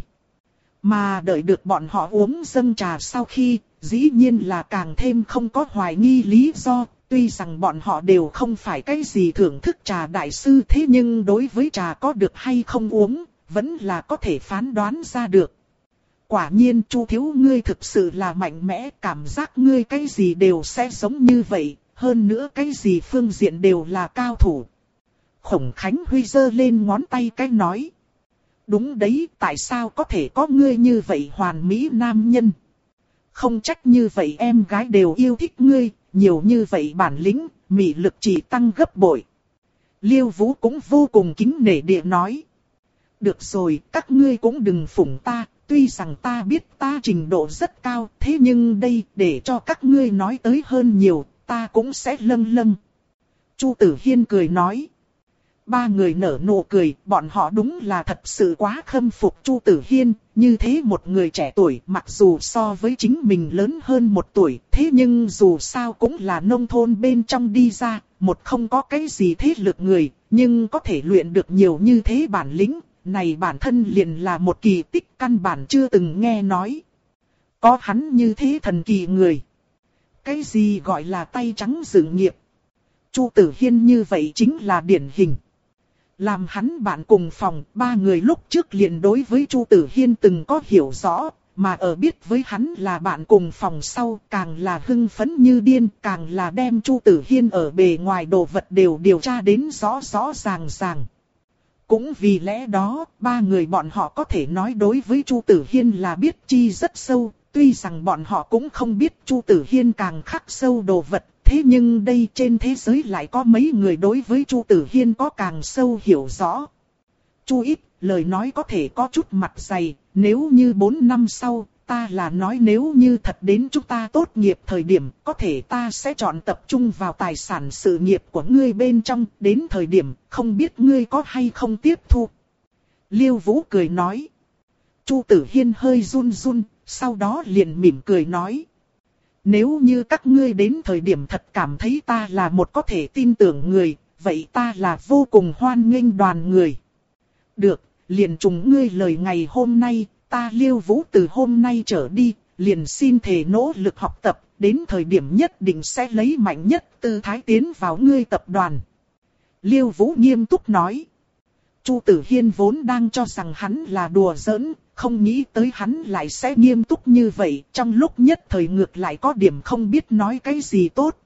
Mà đợi được bọn họ uống dâng trà sau khi, dĩ nhiên là càng thêm không có hoài nghi lý do, tuy rằng bọn họ đều không phải cái gì thưởng thức trà đại sư, thế nhưng đối với trà có được hay không uống, vẫn là có thể phán đoán ra được. Quả nhiên Chu thiếu ngươi thực sự là mạnh mẽ, cảm giác ngươi cái gì đều sẽ giống như vậy, hơn nữa cái gì phương diện đều là cao thủ. Khổng Khánh Huy giơ lên ngón tay cái nói. Đúng đấy, tại sao có thể có ngươi như vậy hoàn mỹ nam nhân? Không trách như vậy em gái đều yêu thích ngươi, nhiều như vậy bản lĩnh, mị lực chỉ tăng gấp bội. Liêu Vũ cũng vô cùng kính nể địa nói. Được rồi, các ngươi cũng đừng phủng ta, tuy rằng ta biết ta trình độ rất cao, thế nhưng đây, để cho các ngươi nói tới hơn nhiều, ta cũng sẽ lâng lâng. Chu Tử Hiên cười nói. Ba người nở nụ cười, bọn họ đúng là thật sự quá khâm phục Chu Tử Hiên, như thế một người trẻ tuổi, mặc dù so với chính mình lớn hơn một tuổi, thế nhưng dù sao cũng là nông thôn bên trong đi ra, một không có cái gì thế lực người, nhưng có thể luyện được nhiều như thế bản lĩnh, này bản thân liền là một kỳ tích căn bản chưa từng nghe nói. Có hắn như thế thần kỳ người. Cái gì gọi là tay trắng dự nghiệp? Chu Tử Hiên như vậy chính là điển hình. Làm hắn bạn cùng phòng, ba người lúc trước liền đối với Chu Tử Hiên từng có hiểu rõ, mà ở biết với hắn là bạn cùng phòng sau, càng là hưng phấn như điên, càng là đem Chu Tử Hiên ở bề ngoài đồ vật đều điều tra đến rõ rõ ràng ràng. Cũng vì lẽ đó, ba người bọn họ có thể nói đối với Chu Tử Hiên là biết chi rất sâu, tuy rằng bọn họ cũng không biết Chu Tử Hiên càng khắc sâu đồ vật. Thế nhưng đây trên thế giới lại có mấy người đối với Chu Tử Hiên có càng sâu hiểu rõ. Chu ít, lời nói có thể có chút mặt dày, nếu như bốn năm sau, ta là nói nếu như thật đến chúng ta tốt nghiệp thời điểm, có thể ta sẽ chọn tập trung vào tài sản sự nghiệp của ngươi bên trong, đến thời điểm, không biết ngươi có hay không tiếp thu. Liêu Vũ cười nói. Chu Tử Hiên hơi run run, sau đó liền mỉm cười nói. Nếu như các ngươi đến thời điểm thật cảm thấy ta là một có thể tin tưởng người, vậy ta là vô cùng hoan nghênh đoàn người. Được, liền trùng ngươi lời ngày hôm nay, ta Liêu Vũ từ hôm nay trở đi, liền xin thề nỗ lực học tập, đến thời điểm nhất định sẽ lấy mạnh nhất tư thái tiến vào ngươi tập đoàn. Liêu Vũ nghiêm túc nói. Chu Tử Hiên vốn đang cho rằng hắn là đùa giỡn, không nghĩ tới hắn lại sẽ nghiêm túc như vậy, trong lúc nhất thời ngược lại có điểm không biết nói cái gì tốt.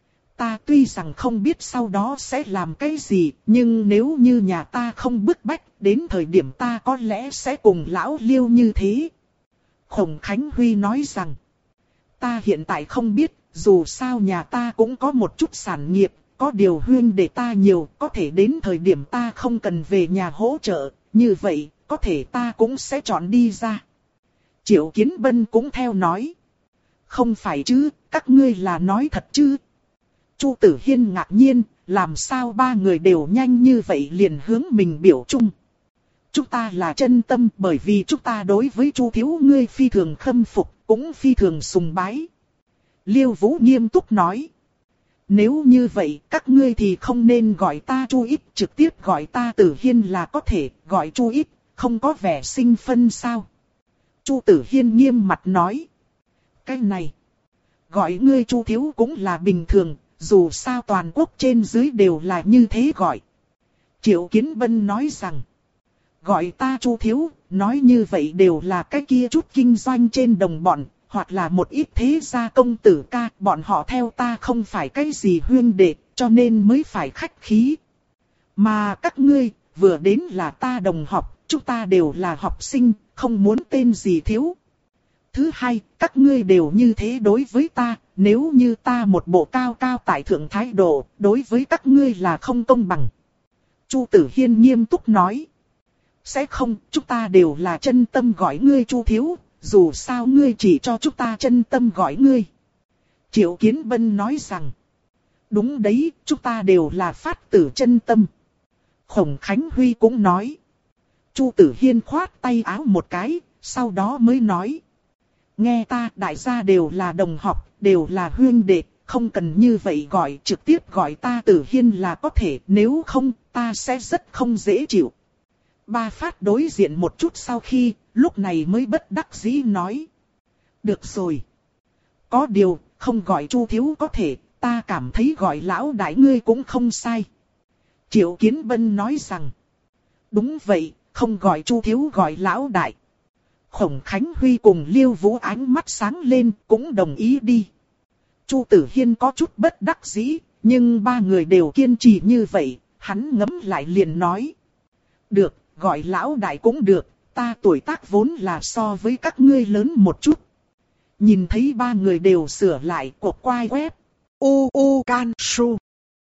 Ta tuy rằng không biết sau đó sẽ làm cái gì, nhưng nếu như nhà ta không bức bách, đến thời điểm ta có lẽ sẽ cùng lão Liêu như thế. Khổng Khánh Huy nói rằng, ta hiện tại không biết, dù sao nhà ta cũng có một chút sản nghiệp, có điều huyên để ta nhiều, có thể đến thời điểm ta không cần về nhà hỗ trợ, như vậy, có thể ta cũng sẽ chọn đi ra. Triệu Kiến Bân cũng theo nói. Không phải chứ, các ngươi là nói thật chứ? Chu Tử Hiên ngạc nhiên, làm sao ba người đều nhanh như vậy liền hướng mình biểu trung. Chúng ta là chân tâm bởi vì chúng ta đối với Chu thiếu ngươi phi thường khâm phục, cũng phi thường sùng bái. Liêu Vũ nghiêm túc nói. Nếu như vậy, các ngươi thì không nên gọi ta Chu ít, trực tiếp gọi ta Tử Hiên là có thể, gọi Chu ít, không có vẻ sinh phân sao? Chu Tử Hiên nghiêm mặt nói. Cái này, gọi ngươi Chu thiếu cũng là bình thường, dù sao toàn quốc trên dưới đều là như thế gọi. Triệu Kiến Bân nói rằng, gọi ta Chu thiếu, nói như vậy đều là cái kia chút kinh doanh trên đồng bọn, hoặc là một ít thế gia công tử ca, bọn họ theo ta không phải cái gì huyên đệ, cho nên mới phải khách khí. Mà các ngươi, vừa đến là ta đồng học, chúng ta đều là học sinh, không muốn tên gì thiếu. Thứ hai, các ngươi đều như thế đối với ta, nếu như ta một bộ cao cao tại thượng thái độ, đối với các ngươi là không công bằng. Chu Tử Hiên nghiêm túc nói. Sẽ không, chúng ta đều là chân tâm gọi ngươi Chu thiếu, dù sao ngươi chỉ cho chúng ta chân tâm gọi ngươi. Triệu Kiến Bân nói rằng. Đúng đấy, chúng ta đều là phát tử chân tâm. Khổng Khánh Huy cũng nói. Chu Tử Hiên khoát tay áo một cái, sau đó mới nói. Nghe ta, đại gia đều là đồng học, đều là huynh đệ, không cần như vậy gọi, trực tiếp gọi ta Tử Hiên là có thể, nếu không, ta sẽ rất không dễ chịu. Ba Phát đối diện một chút sau khi, lúc này mới bất đắc dĩ nói. Được rồi. Có điều, không gọi Chu thiếu có thể, ta cảm thấy gọi lão đại ngươi cũng không sai. Triệu Kiến Bân nói rằng. Đúng vậy, không gọi Chu thiếu gọi lão đại. Khổng Khánh Huy cùng Liêu Vũ ánh mắt sáng lên, cũng đồng ý đi. Chu Tử Hiên có chút bất đắc dĩ, nhưng ba người đều kiên trì như vậy, hắn ngẫm lại liền nói. Được, gọi lão đại cũng được, ta tuổi tác vốn là so với các ngươi lớn một chút. Nhìn thấy ba người đều sửa lại cột quai web. U U Can Su.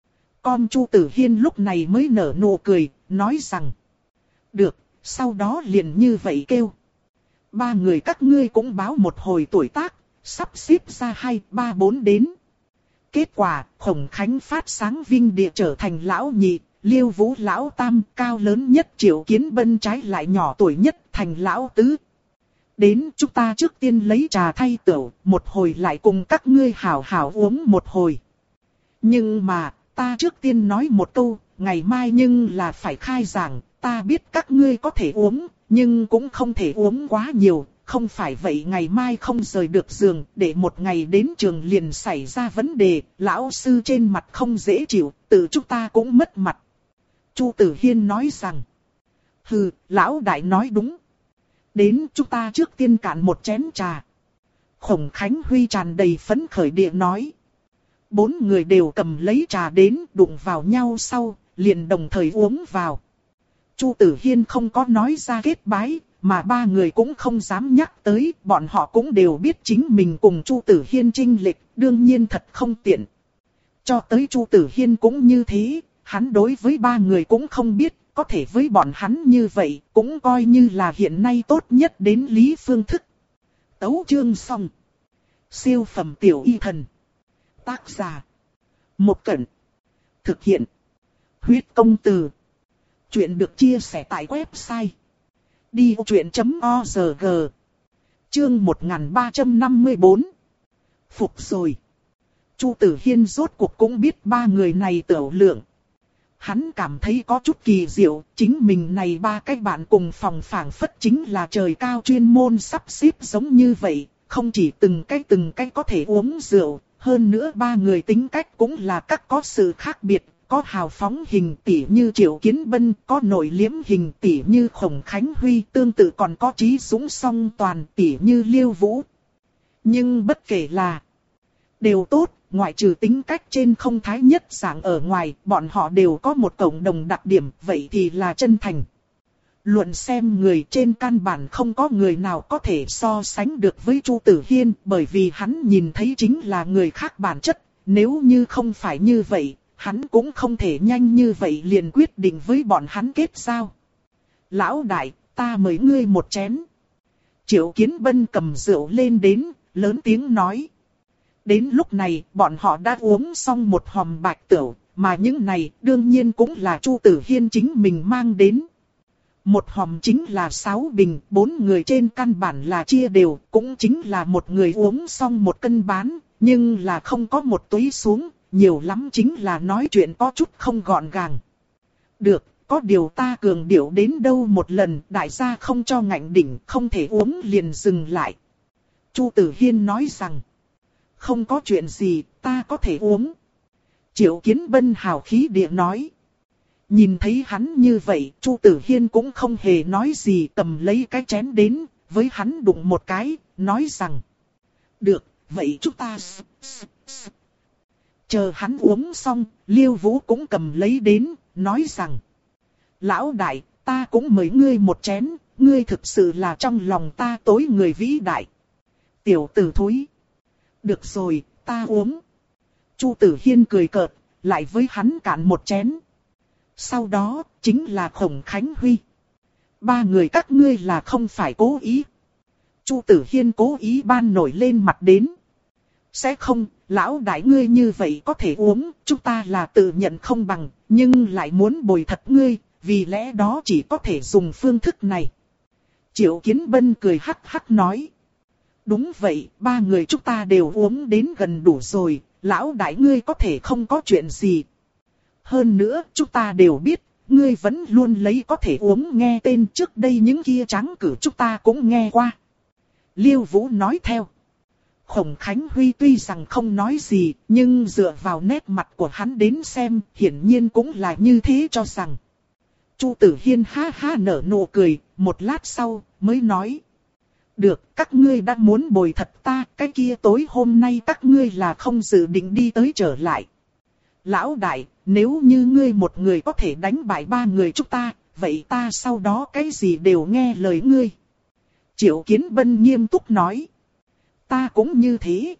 Con Chu Tử Hiên lúc này mới nở nụ cười, nói rằng. Được, sau đó liền như vậy kêu. Ba người các ngươi cũng báo một hồi tuổi tác, sắp xếp ra hai, ba, bốn đến. Kết quả, Khổng Khánh phát sáng vinh địa trở thành lão nhị, Liêu Vũ lão tam, cao lớn nhất Triệu Kiến Bân trái lại nhỏ tuổi nhất thành lão tứ. Đến chúng ta trước tiên lấy trà thay tửu, một hồi lại cùng các ngươi hảo hảo uống một hồi. Nhưng mà, ta trước tiên nói một câu, ngày mai nhưng là phải khai giảng, ta biết các ngươi có thể uống, nhưng cũng không thể uống quá nhiều, không phải vậy ngày mai không rời được giường, để một ngày đến trường liền xảy ra vấn đề, lão sư trên mặt không dễ chịu, tự chúng ta cũng mất mặt. Chu Tử Hiên nói rằng, hừ, lão đại nói đúng. Đến chúng ta trước tiên cạn một chén trà. Khổng Khánh Huy tràn đầy phấn khởi địa nói. Bốn người đều cầm lấy trà đến đụng vào nhau sau, liền đồng thời uống vào. Chu Tử Hiên không có nói ra kết bái, mà ba người cũng không dám nhắc tới, bọn họ cũng đều biết chính mình cùng Chu Tử Hiên chênh lệch, đương nhiên thật không tiện. Cho tới Chu Tử Hiên cũng như thế, hắn đối với ba người cũng không biết, có thể với bọn hắn như vậy, cũng coi như là hiện nay tốt nhất đến lý phương thức. Tấu chương xong. Siêu phẩm tiểu y thần. Tác giả. Một Cẩn. Thực hiện. Huyết công từ. Chuyện được chia sẻ tại website đi vô chuyện chấm org. Chương một nghìn ba trăm năm mươi bốn. Phục rồi. Chu Tử Hiên rốt cuộc cũng biết ba người này tiểu lượng. Hắn cảm thấy có chút kỳ diệu, chính mình này ba cái bạn cùng phòng phảng phất chính là trời cao chuyên môn sắp xếp giống như vậy, không chỉ từng cái từng cái có thể uống rượu, hơn nữa ba người tính cách cũng là các có sự khác biệt. Có hào phóng hình tỉ như Triệu Kiến Bân, có nội liếm hình tỉ như Khổng Khánh Huy, tương tự còn có trí dũng song toàn tỉ như Liêu Vũ. Nhưng bất kể là đều tốt, ngoại trừ tính cách trên không thái nhất dạng ở ngoài, bọn họ đều có một cộng đồng đặc điểm, vậy thì là chân thành. Luận xem người trên căn bản không có người nào có thể so sánh được với Chu Tử Hiên, bởi vì hắn nhìn thấy chính là người khác bản chất, nếu như không phải như vậy. Hắn cũng không thể nhanh như vậy liền quyết định với bọn hắn kết giao. Lão đại, ta mời ngươi một chén. Triệu Kiến Bân cầm rượu lên đến, lớn tiếng nói. Đến lúc này, bọn họ đã uống xong một hòm bạch tửu, mà những này đương nhiên cũng là Chu Tử Hiên chính mình mang đến. Một hòm chính là sáu bình, bốn người trên căn bản là chia đều, cũng chính là một người uống xong một cân bán, nhưng là không có một túy xuống. Nhiều lắm chính là nói chuyện có chút không gọn gàng. Được, có điều ta cường điệu đến đâu một lần, đại gia không cho ngạnh đỉnh, không thể uống liền dừng lại. Chu Tử Hiên nói rằng, không có chuyện gì, ta có thể uống. Triệu Kiến Bân hào khí địa nói. Nhìn thấy hắn như vậy, Chu Tử Hiên cũng không hề nói gì, cầm lấy cái chén đến, với hắn đụng một cái, nói rằng. Được, vậy chúng ta... Chờ hắn uống xong, Liêu Vũ cũng cầm lấy đến, nói rằng. Lão đại, ta cũng mời ngươi một chén, ngươi thực sự là trong lòng ta tối người vĩ đại. Tiểu tử thúi. Được rồi, ta uống. Chu Tử Hiên cười cợt, lại với hắn cạn một chén. Sau đó, chính là Khổng Khánh Huy. Ba người các ngươi là không phải cố ý. Chu Tử Hiên cố ý ban nổi lên mặt đến. Sẽ không, lão đại ngươi như vậy có thể uống, chúng ta là tự nhận không bằng, nhưng lại muốn bồi thật ngươi, vì lẽ đó chỉ có thể dùng phương thức này. Triệu Kiến Bân cười hắc hắc nói. Đúng vậy, ba người chúng ta đều uống đến gần đủ rồi, lão đại ngươi có thể không có chuyện gì. Hơn nữa, chúng ta đều biết, ngươi vẫn luôn lấy có thể uống nghe tên trước đây những kia trắng cử chúng ta cũng nghe qua. Liêu Vũ nói theo. Khổng Khánh Huy tuy rằng không nói gì, nhưng dựa vào nét mặt của hắn đến xem, hiển nhiên cũng là như thế cho rằng. Chu Tử Hiên ha ha nở nụ cười, một lát sau, mới nói. Được, các ngươi đã muốn bồi thật ta, cái kia tối hôm nay các ngươi là không dự định đi tới trở lại. Lão đại, nếu như ngươi một người có thể đánh bại ba người chúng ta, vậy ta sau đó cái gì đều nghe lời ngươi. Triệu Kiến Bân nghiêm túc nói. Ta cũng như thế.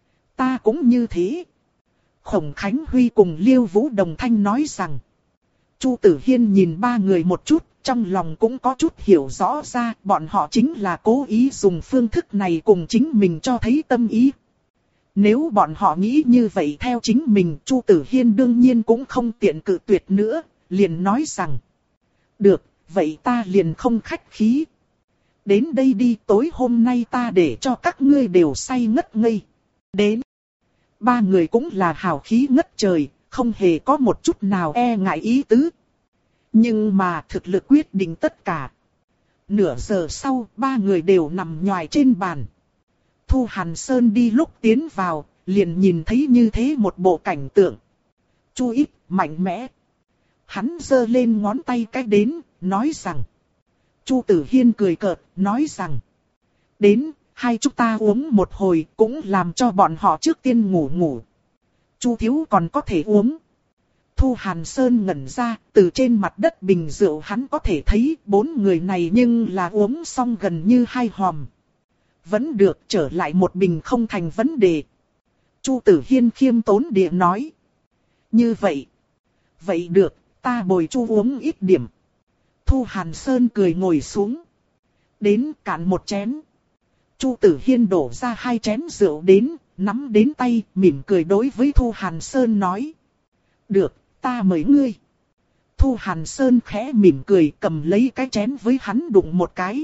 Ta cũng như thế. Khổng Khánh Huy cùng Liêu Vũ đồng thanh nói rằng. Chu Tử Hiên nhìn ba người một chút, trong lòng cũng có chút hiểu rõ ra, bọn họ chính là cố ý dùng phương thức này cùng chính mình cho thấy tâm ý. Nếu bọn họ nghĩ như vậy theo chính mình, Chu Tử Hiên đương nhiên cũng không tiện cự tuyệt nữa, liền nói rằng. Được, vậy ta liền không khách khí. Đến đây đi, tối hôm nay ta để cho các ngươi đều say ngất ngây. Đến. Ba người cũng là hào khí ngất trời, không hề có một chút nào e ngại ý tứ. Nhưng mà thực lực quyết định tất cả. Nửa giờ sau, ba người đều nằm nhoài trên bàn. Thu Hàn Sơn đi lúc tiến vào, liền nhìn thấy như thế một bộ cảnh tượng. Chu Ít, mạnh mẽ. Hắn giơ lên ngón tay cái đến, nói rằng. Chu Tử Hiên cười cợt, nói rằng. Đến, hai chúng ta uống một hồi, cũng làm cho bọn họ trước tiên ngủ ngủ. Chu thiếu còn có thể uống. Thu Hàn Sơn ngẩn ra, từ trên mặt đất bình rượu hắn có thể thấy bốn người này nhưng là uống xong gần như hai hòm. Vẫn được, trở lại một bình không thành vấn đề. Chu Tử Hiên khiêm tốn địa nói. Như vậy. Vậy được, ta bồi Chu uống ít điểm. Thu Hàn Sơn cười ngồi xuống. Đến cạn một chén. Chu Tử Hiên đổ ra hai chén rượu đến, nắm đến tay, mỉm cười đối với Thu Hàn Sơn nói. Được, ta mời ngươi. Thu Hàn Sơn khẽ mỉm cười cầm lấy cái chén với hắn đụng một cái.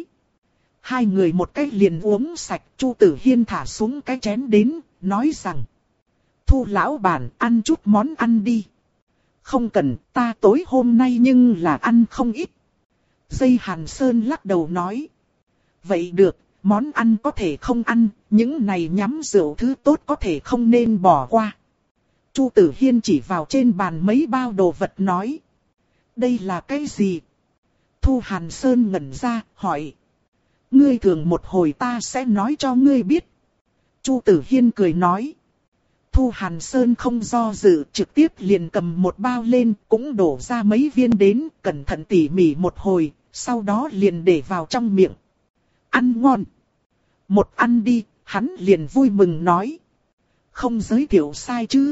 Hai người một cái liền uống sạch, Chu Tử Hiên thả xuống cái chén đến, nói rằng. Thu lão bản ăn chút món ăn đi. Không cần, ta tối hôm nay nhưng là ăn không ít. Dây Hàn Sơn lắc đầu nói. Vậy được, món ăn có thể không ăn, những này nhắm rượu thứ tốt có thể không nên bỏ qua. Chu Tử Hiên chỉ vào trên bàn mấy bao đồ vật nói. Đây là cái gì? Thu Hàn Sơn ngẩn ra, hỏi. Ngươi thường một hồi ta sẽ nói cho ngươi biết. Chu Tử Hiên cười nói. Thu Hàn Sơn không do dự, trực tiếp liền cầm một bao lên, cũng đổ ra mấy viên đến, cẩn thận tỉ mỉ một hồi, sau đó liền để vào trong miệng. Ăn ngon. Một ăn đi, hắn liền vui mừng nói. Không giới thiệu sai chứ.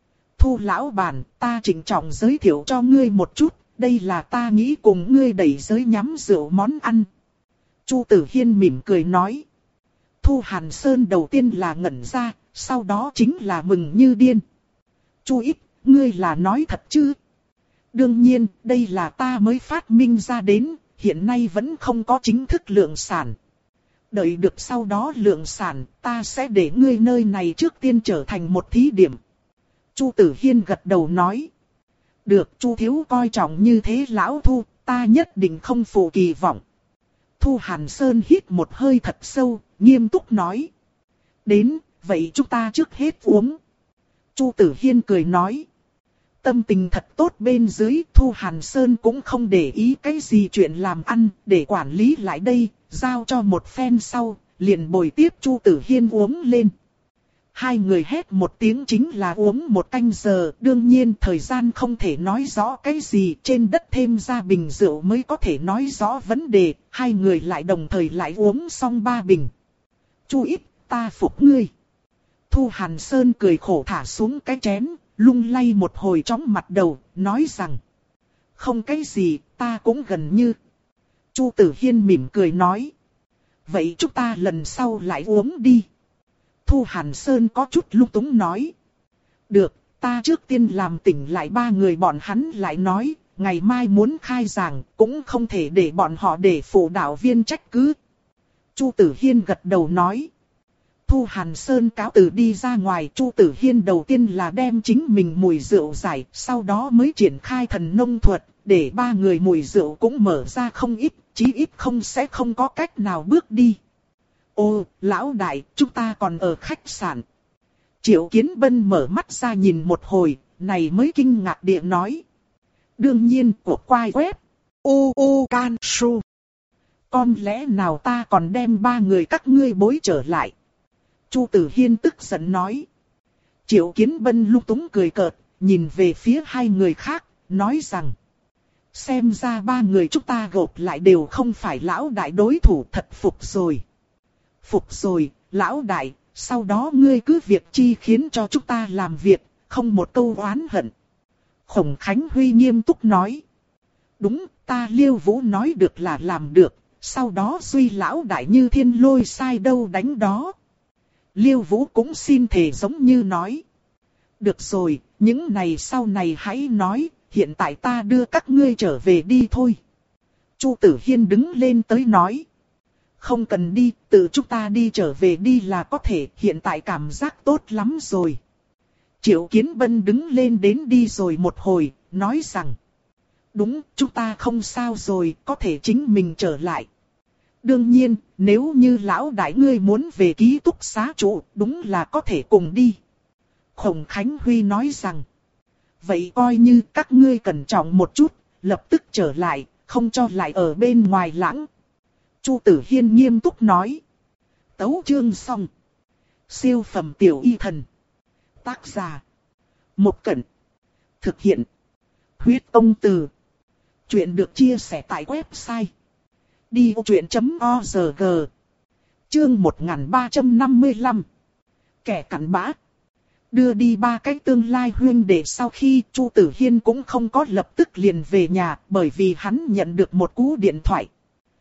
Thu lão bản, ta trịnh trọng giới thiệu cho ngươi một chút, đây là ta nghĩ cùng ngươi đẩy giới nhắm rượu món ăn. Chu Tử Hiên mỉm cười nói. Thu Hàn Sơn đầu tiên là ngẩn ra, sau đó chính là mừng như điên. Chu Ít, ngươi là nói thật chứ? Đương nhiên, đây là ta mới phát minh ra đến, hiện nay vẫn không có chính thức lượng sản. Đợi được sau đó lượng sản, ta sẽ để ngươi nơi này trước tiên trở thành một thí điểm. Chu Tử Hiên gật đầu nói. Được, Chu thiếu coi trọng như thế lão Thu, ta nhất định không phụ kỳ vọng. Thu Hàn Sơn hít một hơi thật sâu, nghiêm túc nói. Đến, vậy chúng ta trước hết uống. Chu Tử Hiên cười nói. Tâm tình thật tốt bên dưới, Thu Hàn Sơn cũng không để ý cái gì chuyện làm ăn, để quản lý lại đây, giao cho một phen sau, liền bồi tiếp Chu Tử Hiên uống lên. Hai người hét một tiếng chính là uống một canh giờ, đương nhiên thời gian không thể nói rõ cái gì, trên đất thêm ra bình rượu mới có thể nói rõ vấn đề, hai người lại đồng thời lại uống xong ba bình. Chu ít, ta phục ngươi. Thu Hàn Sơn cười khổ thả xuống cái chén, lung lay một hồi chóng mặt đầu, nói rằng. Không cái gì, ta cũng gần như. Chu Tử Hiên mỉm cười nói. Vậy chúng ta lần sau lại uống đi. Thu Hàn Sơn có chút lung túng nói. Được, ta trước tiên làm tỉnh lại ba người bọn hắn lại nói, ngày mai muốn khai giảng, cũng không thể để bọn họ để phụ đạo viên trách cứ. Chu Tử Hiên gật đầu nói. Thu Hàn Sơn cáo từ đi ra ngoài, Chu Tử Hiên đầu tiên là đem chính mình mùi rượu giải, sau đó mới triển khai thần nông thuật, để ba người mùi rượu cũng mở ra không ít, chí ít không sẽ không có cách nào bước đi. Ô, lão đại, chúng ta còn ở khách sạn. Triệu Kiến Bân mở mắt ra nhìn một hồi, này mới kinh ngạc địa nói. Đương nhiên, của quai web. Ô ô can su. Con lẽ nào ta còn đem ba người các ngươi bối trở lại? Chu Tử Hiên tức giận nói. Triệu Kiến Bân lung túng cười cợt, nhìn về phía hai người khác, nói rằng. Xem ra ba người chúng ta gộp lại đều không phải lão đại đối thủ, thật phục rồi. Phục rồi, lão đại, sau đó ngươi cứ việc chi khiến cho chúng ta làm việc, không một câu oán hận. Khổng Khánh Huy nghiêm túc nói. Đúng, ta Liêu Vũ nói được là làm được, sau đó suy lão đại như thiên lôi sai đâu đánh đó. Liêu Vũ cũng xin thề giống như nói. Được rồi, những này sau này hãy nói, hiện tại ta đưa các ngươi trở về đi thôi. Chu Tử Hiên đứng lên tới nói. Không cần đi, tự chúng ta đi trở về đi là có thể, hiện tại cảm giác tốt lắm rồi. Triệu Kiến Bân đứng lên đến đi rồi một hồi, nói rằng. Đúng, chúng ta không sao rồi, có thể chính mình trở lại. Đương nhiên, nếu như lão đại ngươi muốn về ký túc xá trụ, đúng là có thể cùng đi. Khổng Khánh Huy nói rằng. Vậy coi như các ngươi cẩn trọng một chút, lập tức trở lại, không cho lại ở bên ngoài lãng. Chu Tử Hiên nghiêm túc nói. Tấu chương xong. Siêu phẩm tiểu y thần. Tác giả. Một Cẩn. Thực hiện. Huyết Công Từ. Chuyện được chia sẻ tại website. đi ô chuyện chấm o rờ giê. Chương một nghìn ba trăm năm mươi lăm. Kẻ cặn bã. Đưa đi ba cái tương lai huynh đệ sau khi Chu Tử Hiên cũng không có lập tức liền về nhà, bởi vì hắn nhận được một cú điện thoại.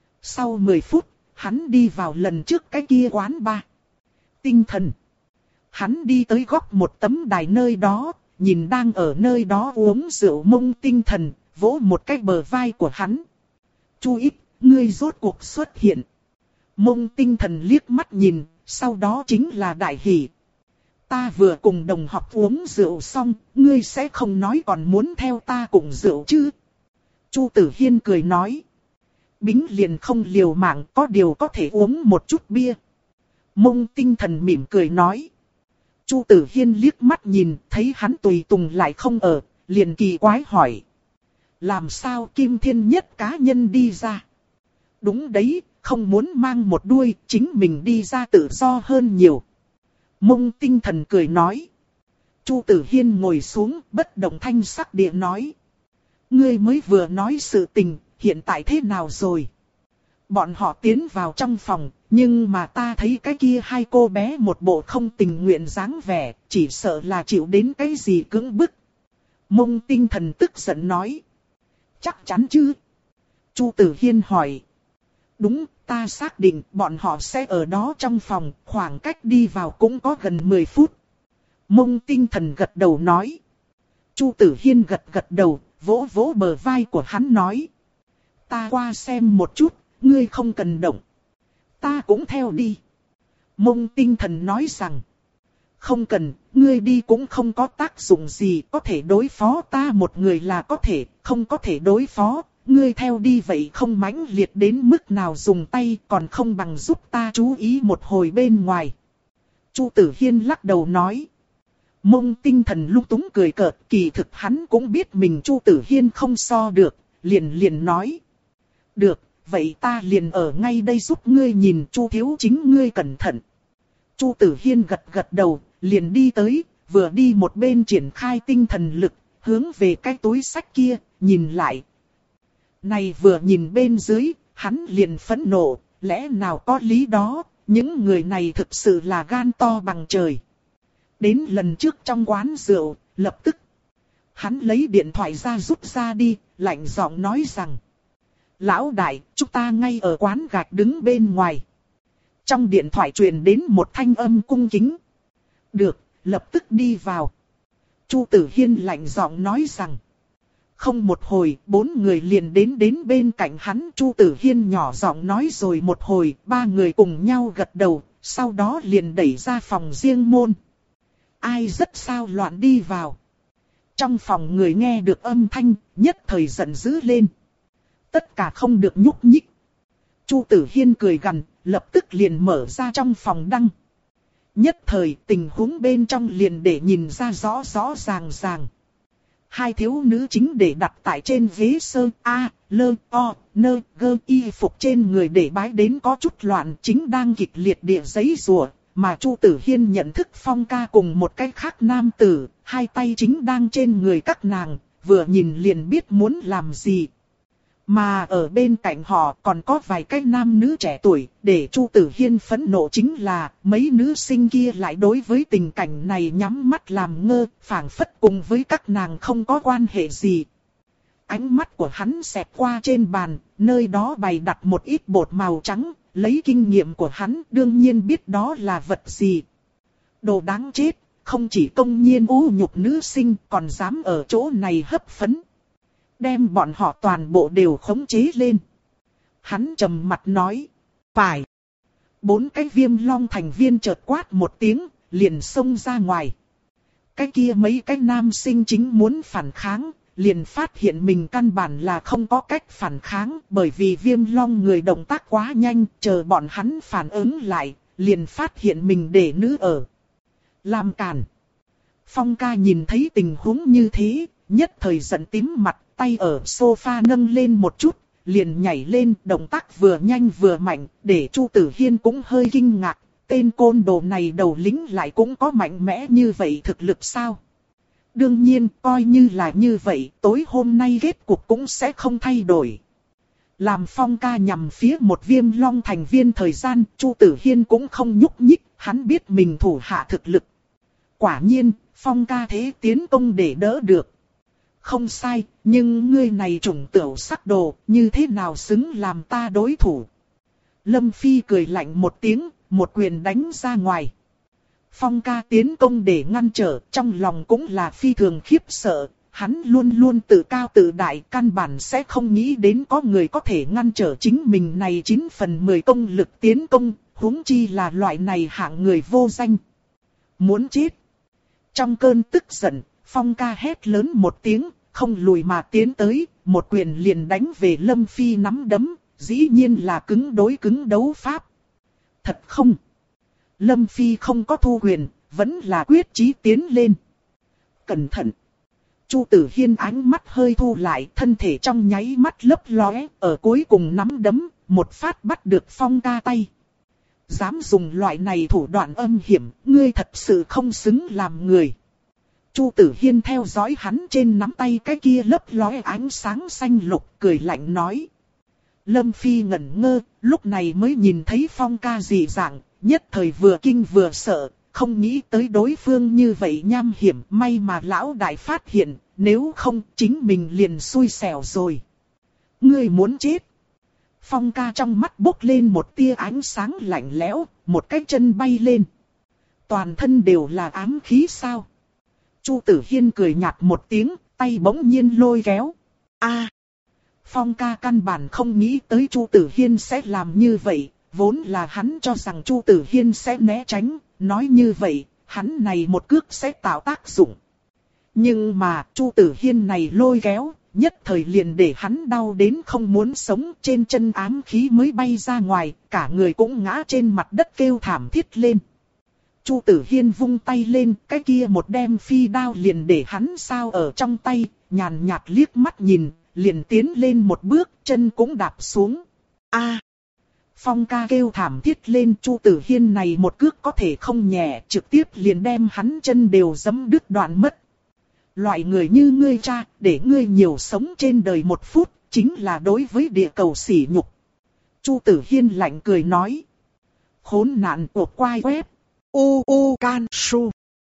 Sau mười phút, hắn đi vào lần trước cái kia quán bar. Tinh thần. Hắn đi tới góc một tấm đài nơi đó, nhìn đang ở nơi đó uống rượu Mông Tinh Thần, vỗ một cái bờ vai của hắn. Chu ít, ngươi rốt cuộc xuất hiện. Mông Tinh Thần liếc mắt nhìn, sau đó chính là đại hỉ. Ta vừa cùng đồng học uống rượu xong, ngươi sẽ không nói còn muốn theo ta cùng rượu chứ? Chu Tử Hiên cười nói. Bính liền không liều mạng, có điều có thể uống một chút bia. Mông Tinh Thần mỉm cười nói. Chu Tử Hiên liếc mắt nhìn, thấy hắn tùy tùng lại không ở, liền kỳ quái hỏi. Làm sao Kim Thiên Nhất cá nhân đi ra? Đúng đấy, không muốn mang một đuôi, chính mình đi ra tự do hơn nhiều. Mông Tinh Thần cười nói. Chu Tử Hiên ngồi xuống, bất động thanh sắc địa nói. Ngươi mới vừa nói sự tình, hiện tại thế nào rồi? Bọn họ tiến vào trong phòng, nhưng mà ta thấy cái kia hai cô bé một bộ không tình nguyện dáng vẻ, chỉ sợ là chịu đến cái gì cưỡng bức. Mông Tinh Thần tức giận nói. Chắc chắn chứ? Chu Tử Hiên hỏi. Đúng, ta xác định bọn họ sẽ ở đó trong phòng, khoảng cách đi vào cũng có gần mười phút. Mông Tinh Thần gật đầu nói. Chu Tử Hiên gật gật đầu, vỗ vỗ bờ vai của hắn nói. Ta qua xem một chút, ngươi không cần động. Ta cũng theo đi. Mông Tinh Thần nói rằng. Không cần, ngươi đi cũng không có tác dụng gì, có thể đối phó ta một người là có thể, không có thể đối phó. Ngươi theo đi vậy không mãnh liệt đến mức nào dùng tay, còn không bằng giúp ta chú ý một hồi bên ngoài. Chu Tử Hiên lắc đầu nói. Mông Tinh Thần lung túng cười cợt, kỳ thực hắn cũng biết mình Chu Tử Hiên không so được, liền liền nói. Được, vậy ta liền ở ngay đây giúp ngươi nhìn. Chu thiếu chính ngươi cẩn thận. Chu Tử Hiên gật gật đầu, liền đi tới, vừa đi một bên triển khai tinh thần lực, hướng về cái túi sách kia, nhìn lại. Này vừa nhìn bên dưới, hắn liền phẫn nộ, lẽ nào có lý đó, những người này thực sự là gan to bằng trời. Đến lần trước trong quán rượu, lập tức, hắn lấy điện thoại ra rút ra đi, lạnh giọng nói rằng: Lão đại, chúng ta ngay ở quán gạch đứng bên ngoài. Trong điện thoại truyền đến một thanh âm cung kính. Được, lập tức đi vào. Chu Tử Hiên lạnh giọng nói rằng. Không một hồi, bốn người liền đến đến bên cạnh hắn. Chu Tử Hiên nhỏ giọng nói rồi một hồi, ba người cùng nhau gật đầu, sau đó liền đẩy ra phòng riêng môn. Ai rất sao loạn đi vào. Trong phòng người nghe được âm thanh, nhất thời giận dữ lên. Tất cả không được nhúc nhích. Chu Tử Hiên cười gằn, lập tức liền mở ra trong phòng đăng. Nhất thời tình huống bên trong liền để nhìn ra rõ rõ ràng ràng. Hai thiếu nữ chính để đặt tại trên ghế sơ A, lơ, o, nơ, gơ y phục trên người để bái đến có chút loạn, chính đang kịch liệt địa giấy rùa. Mà Chu Tử Hiên nhận thức Phong ca cùng một cái khác nam tử, hai tay chính đang trên người các nàng, vừa nhìn liền biết muốn làm gì. Mà ở bên cạnh họ còn có vài cái nam nữ trẻ tuổi, để Chu Tử Hiên phẫn nộ chính là mấy nữ sinh kia lại đối với tình cảnh này nhắm mắt làm ngơ, phảng phất cùng với các nàng không có quan hệ gì. Ánh mắt của hắn xẹt qua trên bàn, nơi đó bày đặt một ít bột màu trắng, lấy kinh nghiệm của hắn đương nhiên biết đó là vật gì. Đồ đáng chết, không chỉ công nhiên ô nhục nữ sinh còn dám ở chỗ này hấp phấn. Đem bọn họ toàn bộ đều khống chế lên. Hắn trầm mặt nói. Phải. Bốn cái Viêm Long thành viên chợt quát một tiếng, liền xông ra ngoài. Cái kia mấy cái nam sinh chính muốn phản kháng, liền phát hiện mình căn bản là không có cách phản kháng. Bởi vì Viêm Long người động tác quá nhanh, chờ bọn hắn phản ứng lại, liền phát hiện mình để nữ ở. Làm cản. Phong ca nhìn thấy tình huống như thế, nhất thời giận tím mặt. Tay ở sofa nâng lên một chút, liền nhảy lên, động tác vừa nhanh vừa mạnh, để Chu Tử Hiên cũng hơi kinh ngạc. Tên côn đồ này đầu lĩnh lại cũng có mạnh mẽ như vậy thực lực sao? Đương nhiên, coi như là như vậy, tối hôm nay kết cục cũng sẽ không thay đổi. Làm Phong ca nhằm phía một Viêm Long thành viên thời gian, Chu Tử Hiên cũng không nhúc nhích, hắn biết mình thủ hạ thực lực. Quả nhiên, Phong ca thế tiến công để đỡ được. Không sai, nhưng ngươi này chủng tửu sắc đồ, như thế nào xứng làm ta đối thủ? Lâm Phi cười lạnh một tiếng, một quyền đánh ra ngoài. Phong ca tiến công để ngăn trở, trong lòng cũng là phi thường khiếp sợ. Hắn luôn luôn tự cao tự đại, căn bản sẽ không nghĩ đến có người có thể ngăn trở chính mình này chín phần mười công lực tiến công, huống chi là loại này hạng người vô danh. Muốn chết. Trong cơn tức giận, Phong ca hét lớn một tiếng, không lùi mà tiến tới, một quyền liền đánh về Lâm Phi nắm đấm, dĩ nhiên là cứng đối cứng đấu pháp. Thật không? Lâm Phi không có thu quyền, vẫn là quyết chí tiến lên. Cẩn thận! Chu Tử Hiên ánh mắt hơi thu lại, thân thể trong nháy mắt lấp lóe, ở cuối cùng nắm đấm, một phát bắt được Phong ca tay. Dám dùng loại này thủ đoạn âm hiểm, ngươi thật sự không xứng làm người. Chu Tử Hiên theo dõi hắn trên nắm tay cái kia lấp lóe ánh sáng xanh lục, cười lạnh nói. Lâm Phi ngẩn ngơ, lúc này mới nhìn thấy Phong ca dị dạng, nhất thời vừa kinh vừa sợ, không nghĩ tới đối phương như vậy nham hiểm, may mà lão đại phát hiện, nếu không chính mình liền xui xẻo rồi. Ngươi muốn chết. Phong ca trong mắt bốc lên một tia ánh sáng lạnh lẽo, một cái chân bay lên. Toàn thân đều là ám khí sao? Chu Tử Hiên cười nhạt một tiếng, tay bỗng nhiên lôi kéo. A, Phong ca căn bản không nghĩ tới Chu Tử Hiên sẽ làm như vậy, vốn là hắn cho rằng Chu Tử Hiên sẽ né tránh, nói như vậy, hắn này một cước sẽ tạo tác dụng. Nhưng mà, Chu Tử Hiên này lôi kéo, nhất thời liền để hắn đau đến không muốn sống, trên chân ám khí mới bay ra ngoài, cả người cũng ngã trên mặt đất kêu thảm thiết lên. Chu Tử Hiên vung tay lên, cái kia một đem phi đao liền để hắn sao ở trong tay, nhàn nhạt liếc mắt nhìn, liền tiến lên một bước, chân cũng đạp xuống. A! Phong ca kêu thảm thiết lên, Chu Tử Hiên này một cước có thể không nhẹ, trực tiếp liền đem hắn chân đều giẫm đứt đoạn mất. Loại người như ngươi cha, để ngươi nhiều sống trên đời một phút, chính là đối với địa cầu sỉ nhục. Chu Tử Hiên lạnh cười nói. Khốn nạn của quai web. U U Can Su.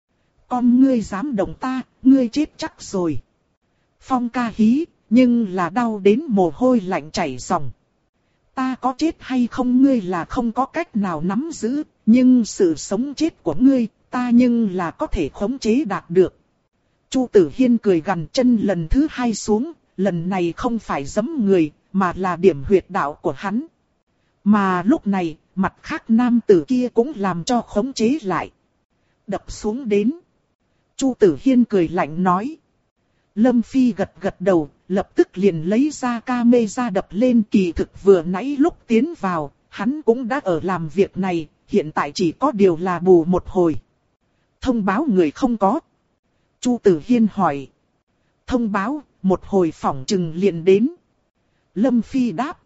Con ngươi dám động ta, ngươi chết chắc rồi. Phong ca hí, nhưng là đau đến mồ hôi lạnh chảy ròng. Ta có chết hay không ngươi là không có cách nào nắm giữ, nhưng sự sống chết của ngươi, ta nhưng là có thể khống chế đạt được. Chu Tử Hiên cười gằn, chân lần thứ hai xuống, lần này không phải giẫm người, mà là điểm huyệt đạo của hắn. Mà lúc này, mặt khác nam tử kia cũng làm cho khống chế lại. Đập xuống đến. Chu Tử Hiên cười lạnh nói. Lâm Phi gật gật đầu, lập tức liền lấy ra camera đập lên. Kỳ thực vừa nãy lúc tiến vào, hắn cũng đã ở làm việc này, hiện tại chỉ có điều là bù một hồi. Thông báo người không có. Chu Tử Hiên hỏi. Thông báo, một hồi phỏng chừng liền đến. Lâm Phi đáp.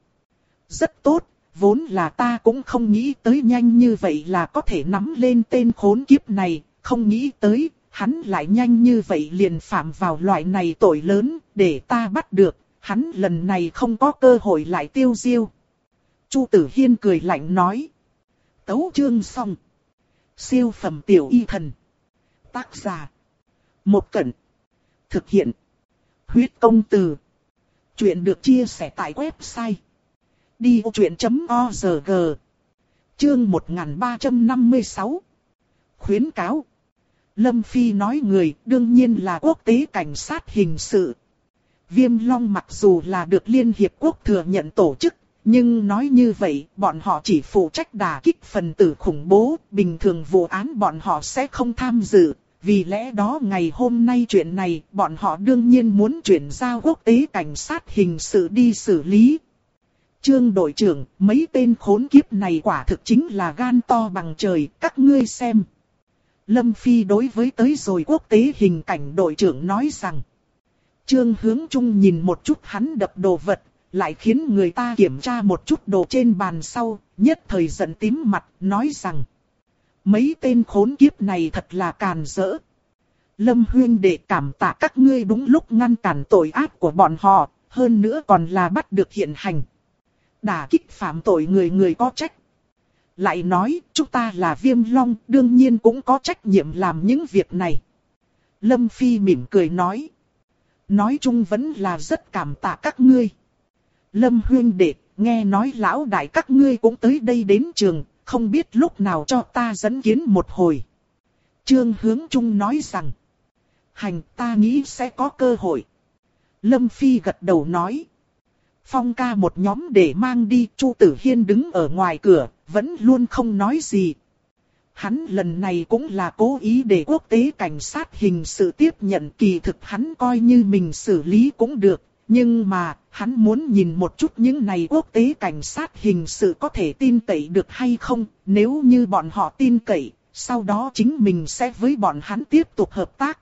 Rất tốt, vốn là ta cũng không nghĩ tới nhanh như vậy là có thể nắm lên tên khốn kiếp này, không nghĩ tới. Hắn lại nhanh như vậy liền phạm vào loại này tội lớn, để ta bắt được, hắn lần này không có cơ hội lại tiêu diêu. Chu Tử Hiên cười lạnh nói. Tấu chương xong. Siêu phẩm tiểu y thần. Tác giả. Một Cẩn. Thực hiện. Huyết công từ. Chuyện được chia sẻ tại website. đi ô chuyện chấm org. Chương một nghìn ba trăm năm mươi sáu. Khuyến cáo. Lâm Phi nói người đương nhiên là quốc tế cảnh sát hình sự. Viêm Long mặc dù là được Liên Hiệp Quốc thừa nhận tổ chức, nhưng nói như vậy bọn họ chỉ phụ trách đả kích phần tử khủng bố, bình thường vụ án bọn họ sẽ không tham dự. Vì lẽ đó ngày hôm nay chuyện này bọn họ đương nhiên muốn chuyển giao quốc tế cảnh sát hình sự đi xử lý. Trương đội trưởng, mấy tên khốn kiếp này quả thực chính là gan to bằng trời, các ngươi xem. Lâm Phi đối với tới rồi quốc tế hình cảnh đội trưởng nói rằng. Trương Hướng Trung nhìn một chút hắn đập đồ vật, lại khiến người ta kiểm tra một chút đồ trên bàn sau, nhất thời giận tím mặt, nói rằng. Mấy tên khốn kiếp này thật là càn rỡ. Lâm huynh đệ cảm tạ các ngươi đúng lúc ngăn cản tội ác của bọn họ, hơn nữa còn là bắt được hiện hành. Đả kích phạm tội người người có trách. Lại nói, chúng ta là Viêm Long, đương nhiên cũng có trách nhiệm làm những việc này. Lâm Phi mỉm cười nói. Nói chung vẫn là rất cảm tạ các ngươi. Lâm huynh đệ, nghe nói lão đại các ngươi cũng tới đây đến trường, không biết lúc nào cho ta dẫn kiến một hồi. Trương Hướng Trung nói rằng. Hành, ta nghĩ sẽ có cơ hội. Lâm Phi gật đầu nói. Phong ca một nhóm để mang đi, Chu Tử Hiên đứng ở ngoài cửa, vẫn luôn không nói gì. Hắn lần này cũng là cố ý để quốc tế cảnh sát hình sự tiếp nhận, kỳ thực hắn coi như mình xử lý cũng được. Nhưng mà, hắn muốn nhìn một chút những này quốc tế cảnh sát hình sự có thể tin cậy được hay không. Nếu như bọn họ tin cậy, sau đó chính mình sẽ với bọn hắn tiếp tục hợp tác.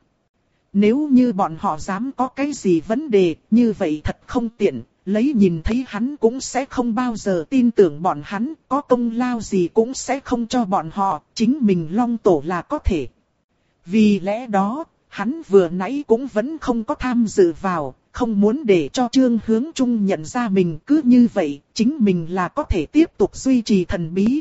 Nếu như bọn họ dám có cái gì vấn đề, như vậy thật không tiện. Lấy nhìn thấy hắn cũng sẽ không bao giờ tin tưởng bọn hắn, có công lao gì cũng sẽ không cho bọn họ, chính mình Long Tổ là có thể. Vì lẽ đó, hắn vừa nãy cũng vẫn không có tham dự vào, không muốn để cho Trương Hướng Trung nhận ra mình, cứ như vậy, chính mình là có thể tiếp tục duy trì thần bí.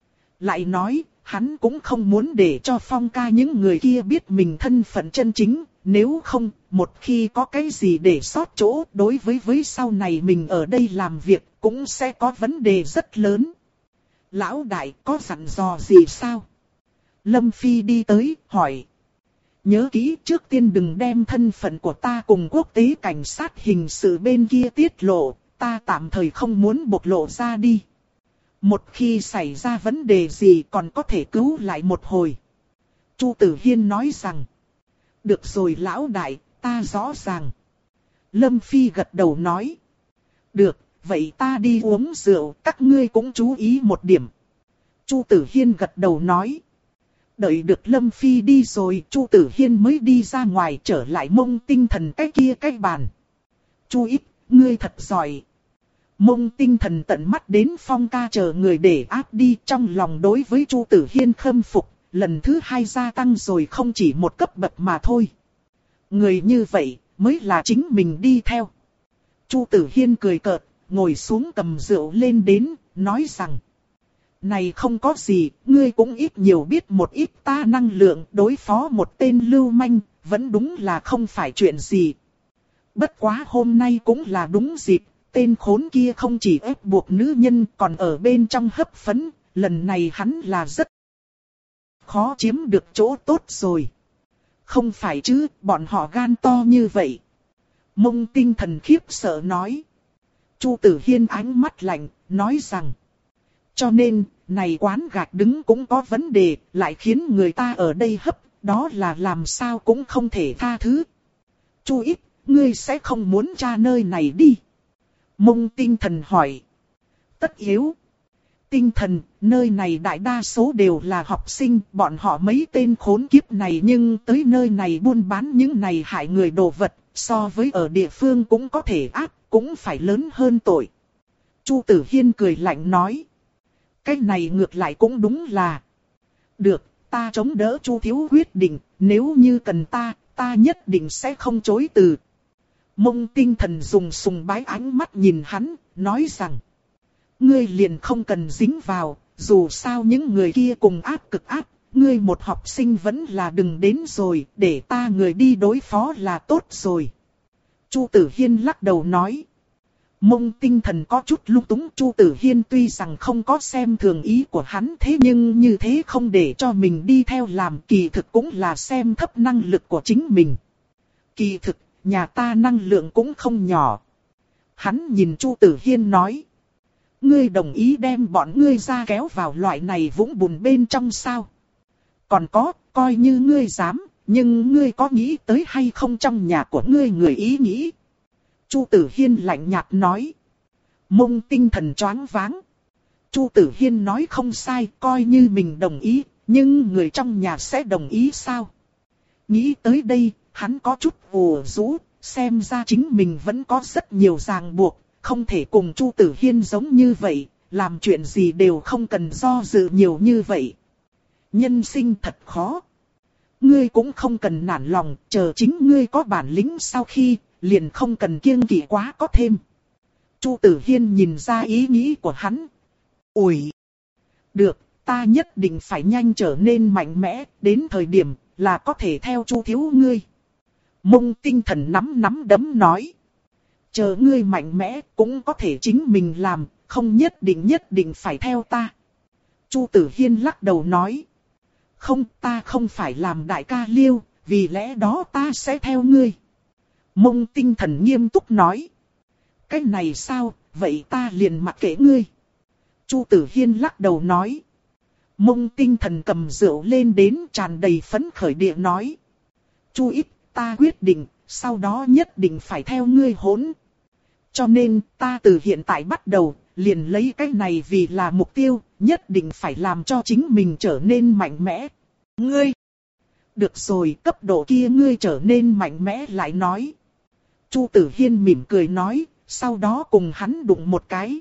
Lại nói, hắn cũng không muốn để cho Phong ca những người kia biết mình thân phận chân chính. Nếu không, một khi có cái gì để sót chỗ, đối với với sau này mình ở đây làm việc, cũng sẽ có vấn đề rất lớn. Lão đại có dặn dò gì sao? Lâm Phi đi tới, hỏi. Nhớ kỹ, trước tiên đừng đem thân phận của ta cùng quốc tế cảnh sát hình sự bên kia tiết lộ, ta tạm thời không muốn bộc lộ ra đi. Một khi xảy ra vấn đề gì còn có thể cứu lại một hồi. Chu Tử Hiên nói rằng. Được rồi lão đại, ta rõ ràng. Lâm Phi gật đầu nói. Được, vậy ta đi uống rượu, các ngươi cũng chú ý một điểm. Chu Tử Hiên gật đầu nói. Đợi được Lâm Phi đi rồi, Chu Tử Hiên mới đi ra ngoài trở lại mông tinh thần cái kia cái bàn. Chu Ít, ngươi thật giỏi. Mông Tinh Thần tận mắt đến Phong ca chờ người để áp đi, trong lòng đối với Chu Tử Hiên khâm phục, lần thứ hai gia tăng rồi không chỉ một cấp bậc mà thôi. Người như vậy mới là chính mình đi theo. Chu Tử Hiên cười cợt, ngồi xuống cầm rượu lên đến, nói rằng: này không có gì, ngươi cũng ít nhiều biết một ít ta năng lượng, đối phó một tên lưu manh, vẫn đúng là không phải chuyện gì. Bất quá hôm nay cũng là đúng dịp, tên khốn kia không chỉ ép buộc nữ nhân còn ở bên trong hấp phấn, lần này hắn là rất khó chiếm được chỗ tốt rồi. Không phải chứ, bọn họ gan to như vậy. Mông Tinh Thần khiếp sợ nói. Chu Tử Hiên ánh mắt lạnh, nói rằng: cho nên, này quán gạch đứng cũng có vấn đề, lại khiến người ta ở đây hấp, đó là làm sao cũng không thể tha thứ. Chu ít, ngươi sẽ không muốn tra nơi này đi. Mông Tinh Thần hỏi. Tất yếu. Tinh Thần, nơi này đại đa số đều là học sinh, bọn họ mấy tên khốn kiếp này nhưng tới nơi này buôn bán những này hại người đồ vật, so với ở địa phương cũng có thể ác, cũng phải lớn hơn tội. Chu Tử Hiên cười lạnh nói. Cái này ngược lại cũng đúng là. Được, ta chống đỡ Chu thiếu quyết định, nếu như cần ta, ta nhất định sẽ không chối từ. Mông Tinh Thần dùng sùng bái ánh mắt nhìn hắn, nói rằng: ngươi liền không cần dính vào, dù sao những người kia cùng ác cực ác, ngươi một học sinh vẫn là đừng đến rồi, để ta người đi đối phó là tốt rồi. Chu Tử Hiên lắc đầu nói. Mông Tinh Thần có chút lung túng, Chu Tử Hiên tuy rằng không có xem thường ý của hắn, thế nhưng như thế không để cho mình đi theo làm, kỳ thực cũng là xem thấp năng lực của chính mình. Kỳ thực, nhà ta năng lượng cũng không nhỏ. Hắn nhìn Chu Tử Hiên nói. Ngươi đồng ý đem bọn ngươi ra kéo vào loại này vũng bùn bên trong sao? Còn có, coi như ngươi dám, nhưng ngươi có nghĩ tới hay không trong nhà của ngươi người ý nghĩ? Chu Tử Hiên lạnh nhạt nói. Mông Tinh Thần choáng váng. Chu Tử Hiên nói không sai, coi như mình đồng ý, nhưng người trong nhà sẽ đồng ý sao? Nghĩ tới đây, hắn có chút ủ rũ, xem ra chính mình vẫn có rất nhiều ràng buộc, không thể cùng Chu Tử Hiên giống như vậy, làm chuyện gì đều không cần do dự nhiều như vậy. Nhân sinh thật khó. Ngươi cũng không cần nản lòng, chờ chính ngươi có bản lĩnh sau khi, liền không cần kiêng kỵ quá có thêm. Chu Tử Hiên nhìn ra ý nghĩ của hắn. Ủi! Được, ta nhất định phải nhanh trở nên mạnh mẽ, đến thời điểm là có thể theo Chu thiếu ngươi. Mông Tinh Thần nắm nắm đấm nói. Chờ ngươi mạnh mẽ cũng có thể chính mình làm, không nhất định nhất định phải theo ta. Chu Tử Hiên lắc đầu nói. Không, ta không phải làm đại ca Liêu, vì lẽ đó ta sẽ theo ngươi. Mông Tinh Thần nghiêm túc nói. Cái này sao, vậy ta liền mặc kệ ngươi. Chu Tử Hiên lắc đầu nói. Mông Tinh Thần cầm rượu lên đến tràn đầy phấn khởi địa nói. Chu ít, ta quyết định, sau đó nhất định phải theo ngươi hỗn. Cho nên, ta từ hiện tại bắt đầu, liền lấy cái này vì là mục tiêu, nhất định phải làm cho chính mình trở nên mạnh mẽ. Ngươi! Được rồi, cấp độ kia ngươi trở nên mạnh mẽ lại nói. Chu Tử Hiên mỉm cười nói, sau đó cùng hắn đụng một cái.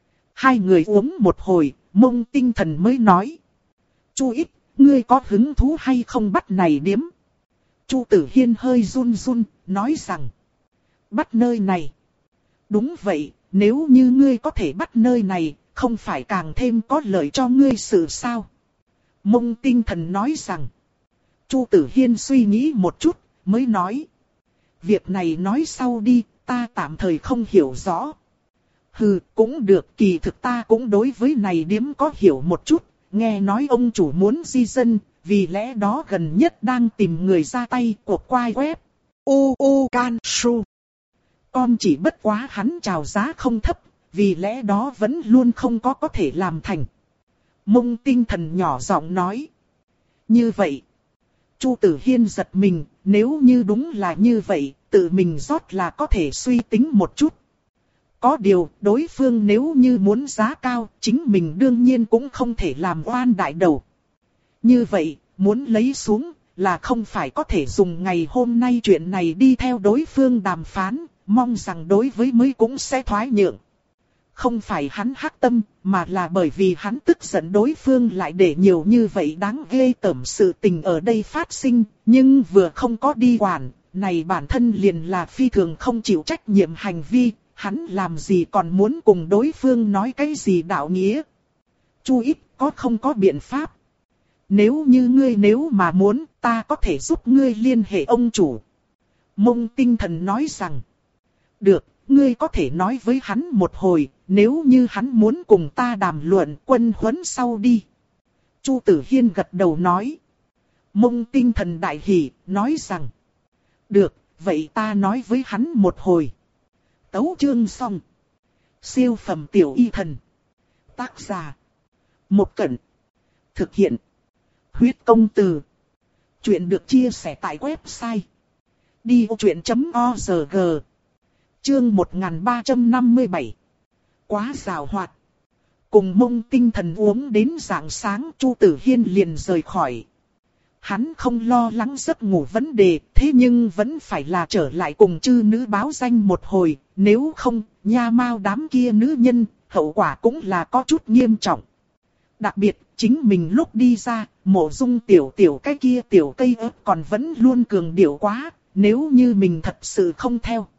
Hai người uống một hồi, Mông Tinh Thần mới nói. Chu ít, ngươi có hứng thú hay không bắt này điếm? Chu Tử Hiên hơi run run, nói rằng. Bắt nơi này. Đúng vậy, nếu như ngươi có thể bắt nơi này, không phải càng thêm có lợi cho ngươi sự sao? Mông Tinh Thần nói rằng. Chu Tử Hiên suy nghĩ một chút, mới nói. Việc này nói sau đi, ta tạm thời không hiểu rõ. Hừ, cũng được, kỳ thực ta cũng đối với này điếm có hiểu một chút, nghe nói ông chủ muốn di dân, vì lẽ đó gần nhất đang tìm người ra tay cuộc quay web. U U Can Su. Con chỉ bất quá hắn chào giá không thấp, vì lẽ đó vẫn luôn không có có thể làm thành. Mông Tinh Thần nhỏ giọng nói. Như vậy. Chu Tử Hiên giật mình, nếu như đúng là như vậy, tự mình rót là có thể suy tính một chút. Có điều, đối phương nếu như muốn giá cao, chính mình đương nhiên cũng không thể làm oan đại đầu. Như vậy, muốn lấy xuống, là không phải có thể dùng ngày hôm nay chuyện này đi theo đối phương đàm phán, mong rằng đối với mới cũng sẽ thoái nhượng. không phải hắn hắc tâm, mà là bởi vì hắn tức giận đối phương lại để nhiều như vậy đáng ghê tởm sự tình ở đây phát sinh, nhưng vừa không có đi quản, này bản thân liền là phi thường không chịu trách nhiệm hành vi, hắn làm gì còn muốn cùng đối phương nói cái gì đạo nghĩa. Chu ít có không có biện pháp. Nếu như ngươi nếu mà muốn, ta có thể giúp ngươi liên hệ ông chủ. Mông Tinh Thần nói rằng, được, ngươi có thể nói với hắn một hồi, nếu như hắn muốn cùng ta đàm luận quân huấn sau đi. Chu Tử Hiên gật đầu nói. Mông Tinh Thần đại hỉ, nói rằng, được, vậy ta nói với hắn một hồi. Tấu chương xong. Siêu phẩm tiểu y thần. Tác giả. Một Cẩn. Thực hiện. Huyết công từ. Chuyện được chia sẻ tại website đi ô truyện chấm org. Chương một nghìn ba trăm năm mươi bảy. Quá giàu hoạt. Cùng Mông Tinh Thần uống đến rạng sáng, Chu Tử Hiên liền rời khỏi. Hắn không lo lắng giấc ngủ vấn đề, thế nhưng vẫn phải là trở lại cùng chư nữ báo danh một hồi, nếu không, nha mao đám kia nữ nhân, hậu quả cũng là có chút nghiêm trọng. Đặc biệt, chính mình lúc đi ra, Mộ Dung tiểu tiểu cái kia tiểu cây ớt còn vẫn luôn cường điệu quá, nếu như mình thật sự không theo.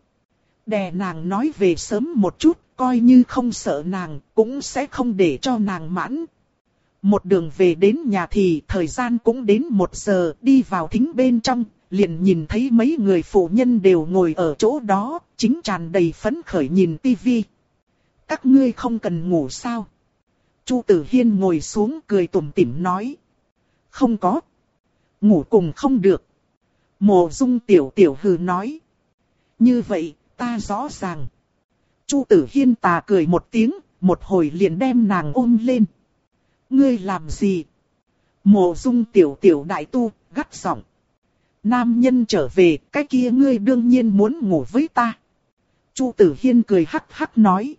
Đè nàng nói về sớm một chút, coi như không sợ nàng, cũng sẽ không để cho nàng mãn. Một đường về đến nhà thì thời gian cũng đến một giờ, đi vào thính bên trong, liền nhìn thấy mấy người phụ nhân đều ngồi ở chỗ đó, chính tràn đầy phấn khởi nhìn tivi. Các ngươi không cần ngủ sao? Chu Tử Hiên ngồi xuống cười tủm tỉm nói. Không có. Ngủ cùng không được. Mộ Dung tiểu tiểu hừ nói. Như vậy, ta rõ ràng. Chu Tử Hiên tà cười một tiếng, một hồi liền đem nàng ôm lên. Ngươi làm gì? Mộ Dung tiểu tiểu đại tu, gắt giọng. Nam nhân trở về, cái kia ngươi đương nhiên muốn ngủ với ta. Chu Tử Hiên cười hắc hắc nói.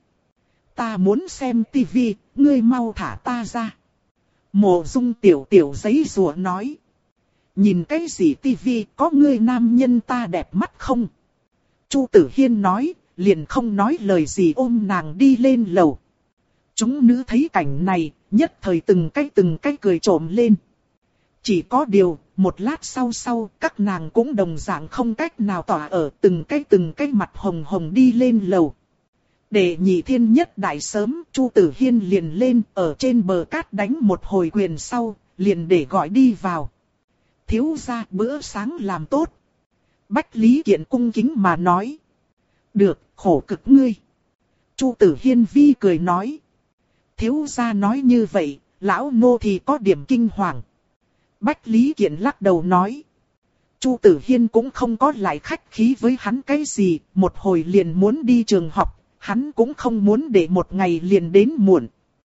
Ta muốn xem tivi, ngươi mau thả ta ra. Mộ Dung tiểu tiểu giấy rùa nói. Nhìn cái gì tivi, có ngươi nam nhân ta đẹp mắt không? Chu Tử Hiên nói, liền không nói lời gì ôm nàng đi lên lầu. Chúng nữ thấy cảnh này, nhất thời từng cái từng cái cười trộm lên. Chỉ có điều, một lát sau sau, các nàng cũng đồng dạng không cách nào tỏa ở từng cái từng cái mặt hồng hồng đi lên lầu. Để nhị thiên nhất đại sớm, Chu Tử Hiên liền lên ở trên bờ cát đánh một hồi quyền sau, liền để gọi đi vào. Thiếu gia bữa sáng làm tốt. Bách Lý Kiện cung kính mà nói. Được, khổ cực ngươi. Chu Tử Hiên vi cười nói. Thiếu gia nói như vậy, lão nô thì có điểm kinh hoàng. Bách Lý Kiện lắc đầu nói. Chu Tử Hiên cũng không có lại khách khí với hắn cái gì, một hồi liền muốn đi trường học, hắn cũng không muốn để một ngày liền đến muộn.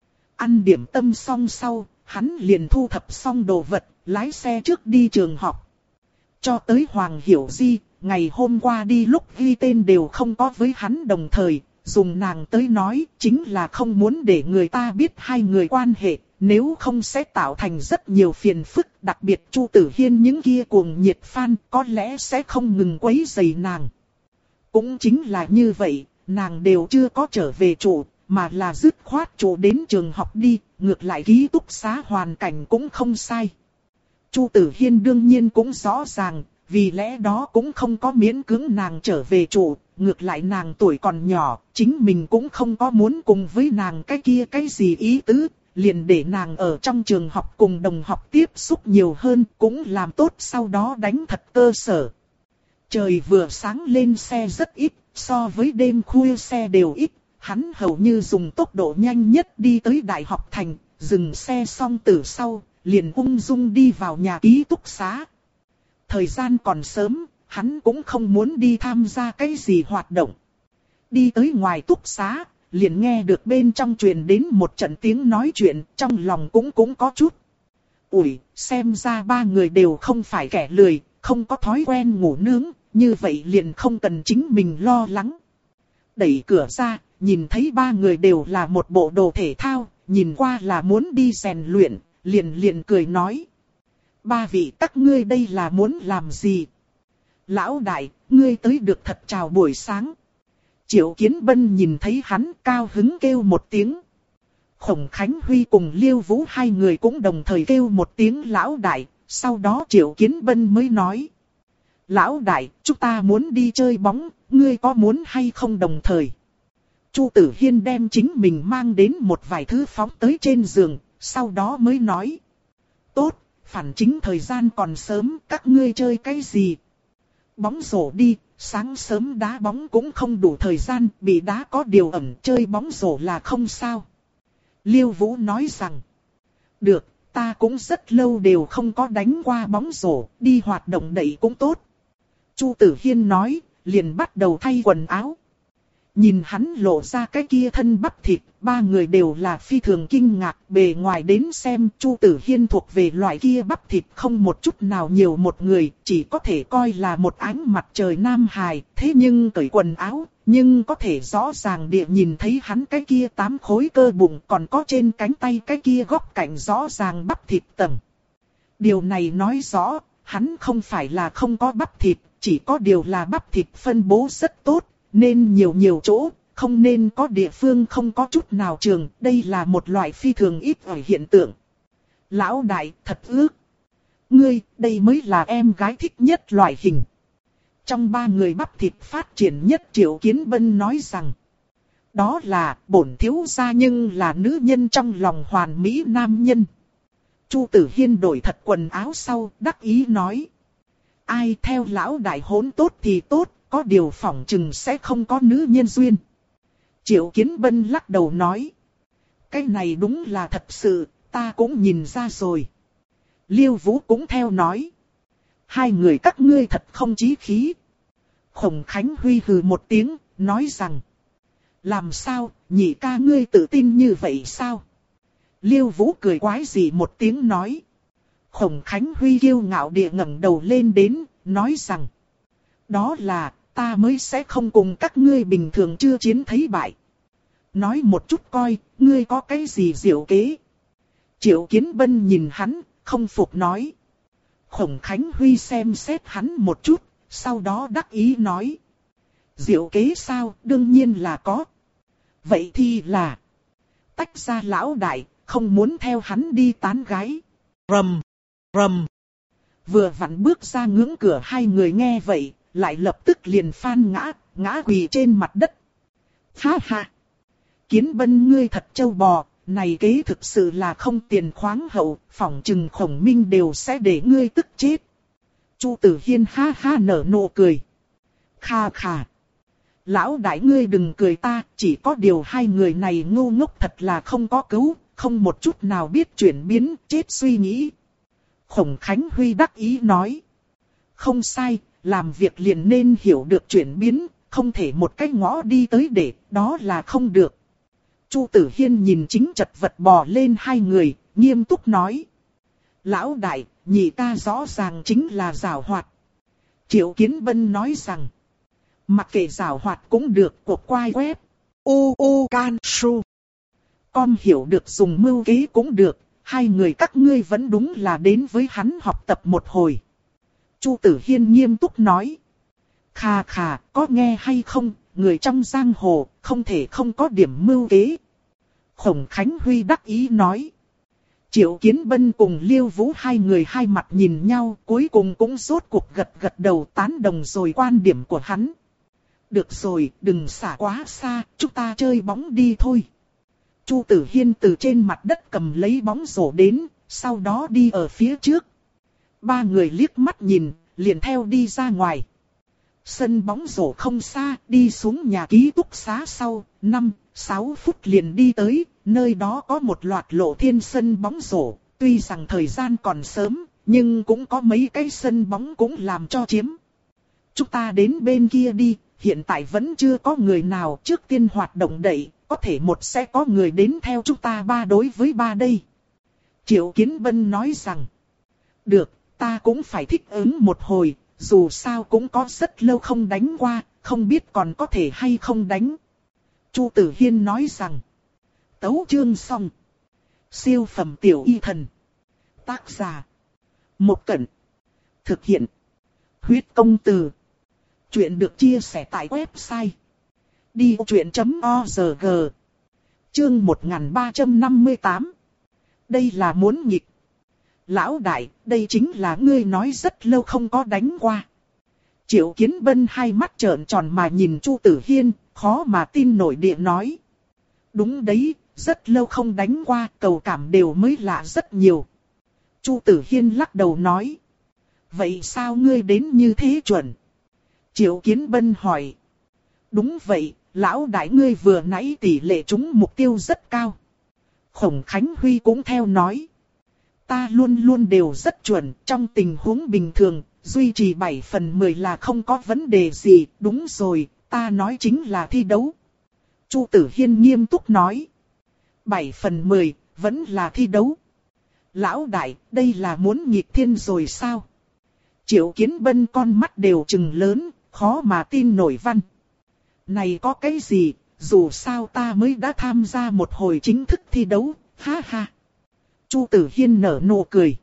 Ăn điểm tâm xong sau, hắn liền thu thập xong đồ vật, lái xe trước đi trường học. Cho tới Hoàng Hiểu Di, ngày hôm qua đi lúc ghi tên đều không có với hắn đồng thời, dùng nàng tới nói, chính là không muốn để người ta biết hai người quan hệ, nếu không sẽ tạo thành rất nhiều phiền phức, đặc biệt Chu Tử Hiên những kia cuồng nhiệt fan có lẽ sẽ không ngừng quấy rầy nàng. Cũng chính là như vậy, nàng đều chưa có trở về trụ, mà là dứt khoát trụ đến trường học đi, ngược lại ký túc xá hoàn cảnh cũng không sai. Chu Tử Hiên đương nhiên cũng rõ ràng, vì lẽ đó cũng không có miễn cưỡng nàng trở về trụ, ngược lại nàng tuổi còn nhỏ, chính mình cũng không có muốn cùng với nàng cái kia cái gì ý tứ, liền để nàng ở trong trường học cùng đồng học tiếp xúc nhiều hơn, cũng làm tốt sau đó đánh thật cơ sở. Trời vừa sáng lên xe rất ít, so với đêm khuya xe đều ít, hắn hầu như dùng tốc độ nhanh nhất đi tới Đại học Thành, dừng xe xong từ sau, liền ung dung đi vào nhà ký túc xá. Thời gian còn sớm, hắn cũng không muốn đi tham gia cái gì hoạt động. Đi tới ngoài túc xá, liền nghe được bên trong truyền đến một trận tiếng nói chuyện, trong lòng cũng cũng có chút. Ủi, xem ra ba người đều không phải kẻ lười, không có thói quen ngủ nướng, như vậy liền không cần chính mình lo lắng. Đẩy cửa ra, nhìn thấy ba người đều là một bộ đồ thể thao, nhìn qua là muốn đi rèn luyện, liền liền cười nói. Ba vị các ngươi đây là muốn làm gì? Lão đại, ngươi tới được thật chào buổi sáng. Triệu Kiến Bân nhìn thấy hắn cao hứng kêu một tiếng. Khổng Khánh Huy cùng Liêu Vũ hai người cũng đồng thời kêu một tiếng lão đại, sau đó Triệu Kiến Bân mới nói. Lão đại, chúng ta muốn đi chơi bóng, ngươi có muốn hay không đồng thời? Chu Tử Hiên đem chính mình mang đến một vài thứ phóng tới trên giường, sau đó mới nói. Tốt, phản chính thời gian còn sớm, các ngươi chơi cái gì? Bóng rổ đi, sáng sớm đá bóng cũng không đủ thời gian, bị đá có điều ẩn, chơi bóng rổ là không sao. Liêu Vũ nói rằng. Được, ta cũng rất lâu đều không có đánh qua bóng rổ, đi hoạt động đẩy cũng tốt. Chu Tử Hiên nói, liền bắt đầu thay quần áo. Nhìn hắn lộ ra cái kia thân bắp thịt, ba người đều là phi thường kinh ngạc. Bề ngoài đến xem Chu Tử Hiên thuộc về loại kia bắp thịt không một chút nào nhiều một người, chỉ có thể coi là một ánh mặt trời nam hài. Thế nhưng cởi quần áo, nhưng có thể rõ ràng địa nhìn thấy hắn cái kia tám khối cơ bụng, còn có trên cánh tay cái kia góc cạnh rõ ràng bắp thịt tầng. Điều này nói rõ, hắn không phải là không có bắp thịt, chỉ có điều là bắp thịt phân bố rất tốt. Nên nhiều nhiều chỗ, không nên có địa phương không có chút nào trường, đây là một loại phi thường ít ở hiện tượng. Lão đại, thật ước. Ngươi, đây mới là em gái thích nhất loại hình. Trong ba người bắp thịt phát triển nhất Triệu Kiến Bân nói rằng. Đó là bổn thiếu gia nhưng là nữ nhân trong lòng hoàn mỹ nam nhân. Chu Tử Hiên đổi thật quần áo sau, đắc ý nói. Ai theo lão đại hỗn tốt thì tốt. Có điều phỏng chừng sẽ không có nữ nhân duyên. Triệu Kiến Bân lắc đầu nói. Cái này đúng là thật sự, ta cũng nhìn ra rồi. Liêu Vũ cũng theo nói. Hai người các ngươi thật không chí khí. Khổng Khánh Huy hừ một tiếng, nói rằng. Làm sao, nhị ca ngươi tự tin như vậy sao? Liêu Vũ cười quái dị một tiếng nói. Khổng Khánh Huy kiêu ngạo địa ngẩng đầu lên đến, nói rằng. Đó là, ta mới sẽ không cùng các ngươi bình thường chưa chiến thấy bại. Nói một chút coi, ngươi có cái gì diệu kế? Triệu Kiến Bân nhìn hắn, không phục nói. Khổng Khánh Huy xem xét hắn một chút, sau đó đắc ý nói. Diệu kế sao, đương nhiên là có. Vậy thì là. Tách ra lão đại, không muốn theo hắn đi tán gái. Rầm, rầm. Vừa vặn bước ra ngưỡng cửa hai người nghe vậy. Lại lập tức liền phan ngã, ngã quỳ trên mặt đất. Ha ha! Kiến Bân ngươi thật trâu bò, này kế thực sự là không tiền khoáng hậu, phỏng chừng Khổng Minh đều sẽ để ngươi tức chết. Chu Tử Hiên ha ha nở nụ cười. Kha kha! Lão đại ngươi đừng cười ta, chỉ có điều hai người này ngu ngốc thật là không có cứu, không một chút nào biết chuyển biến, chết suy nghĩ. Khổng Khánh Huy đắc ý nói. Không sai. Làm việc liền nên hiểu được chuyển biến, không thể một cái ngõ đi tới để, đó là không được. Chu Tử Hiên nhìn chính chật vật bò lên hai người, nghiêm túc nói. Lão đại, nhị ca rõ ràng chính là giảo hoạt. Triệu Kiến Bân nói rằng. Mặc kệ giảo hoạt cũng được, cuộc quay web. U U Can Su. Con hiểu được dùng mưu kế cũng được, hai người các ngươi vẫn đúng là đến với hắn học tập một hồi. Chu Tử Hiên nghiêm túc nói. Khà khà, có nghe hay không, người trong giang hồ, không thể không có điểm mưu kế. Khổng Khánh Huy đắc ý nói. Triệu Kiến Bân cùng Liêu Vũ hai người hai mặt nhìn nhau, cuối cùng cũng rốt cuộc gật gật đầu tán đồng rồi quan điểm của hắn. Được rồi, đừng xả quá xa, chúng ta chơi bóng đi thôi. Chu Tử Hiên từ trên mặt đất cầm lấy bóng rổ đến, sau đó đi ở phía trước. Ba người liếc mắt nhìn, liền theo đi ra ngoài. Sân bóng rổ không xa, đi xuống nhà ký túc xá sau, năm, sáu phút liền đi tới, nơi đó có một loạt lộ thiên sân bóng rổ. Tuy rằng thời gian còn sớm, nhưng cũng có mấy cái sân bóng cũng làm cho chiếm. Chúng ta đến bên kia đi, hiện tại vẫn chưa có người nào trước tiên hoạt động đẩy, có thể một sẽ có người đến theo chúng ta ba đối với ba đây. Triệu Kiến Bân nói rằng, được. Ta cũng phải thích ứng một hồi, dù sao cũng có rất lâu không đánh qua, không biết còn có thể hay không đánh. Chu Tử Hiên nói rằng, tấu chương xong. Siêu phẩm tiểu y thần. Tác giả, Mộc Cẩn. Thực hiện, huyết công từ. Chuyện được chia sẻ tại website Đi truyện chấm org. Chương một nghìn ba trăm năm mươi tám. Đây là muốn nghịch. Lão đại, đây chính là ngươi nói rất lâu không có đánh qua. Triệu Kiến Bân hai mắt trợn tròn mà nhìn Chu Tử Hiên, khó mà tin nổi địa nói. Đúng đấy, rất lâu không đánh qua, cầu cảm đều mới lạ rất nhiều. Chu Tử Hiên lắc đầu nói. Vậy sao ngươi đến như thế chuẩn? Triệu Kiến Bân hỏi. Đúng vậy, lão đại ngươi vừa nãy tỷ lệ trúng mục tiêu rất cao. Khổng Khánh Huy cũng theo nói. Ta luôn luôn đều rất chuẩn, trong tình huống bình thường, duy trì bảy phần mười là không có vấn đề gì, đúng rồi, ta nói chính là thi đấu. Chu Tử Hiên nghiêm túc nói. bảy phần mười, vẫn là thi đấu. Lão đại, đây là muốn nghịch thiên rồi sao? Triệu Kiến Bân con mắt đều trừng lớn, khó mà tin nổi văn. Này có cái gì, dù sao ta mới đã tham gia một hồi chính thức thi đấu, ha ha. Chu Tử Hiên nở nụ cười.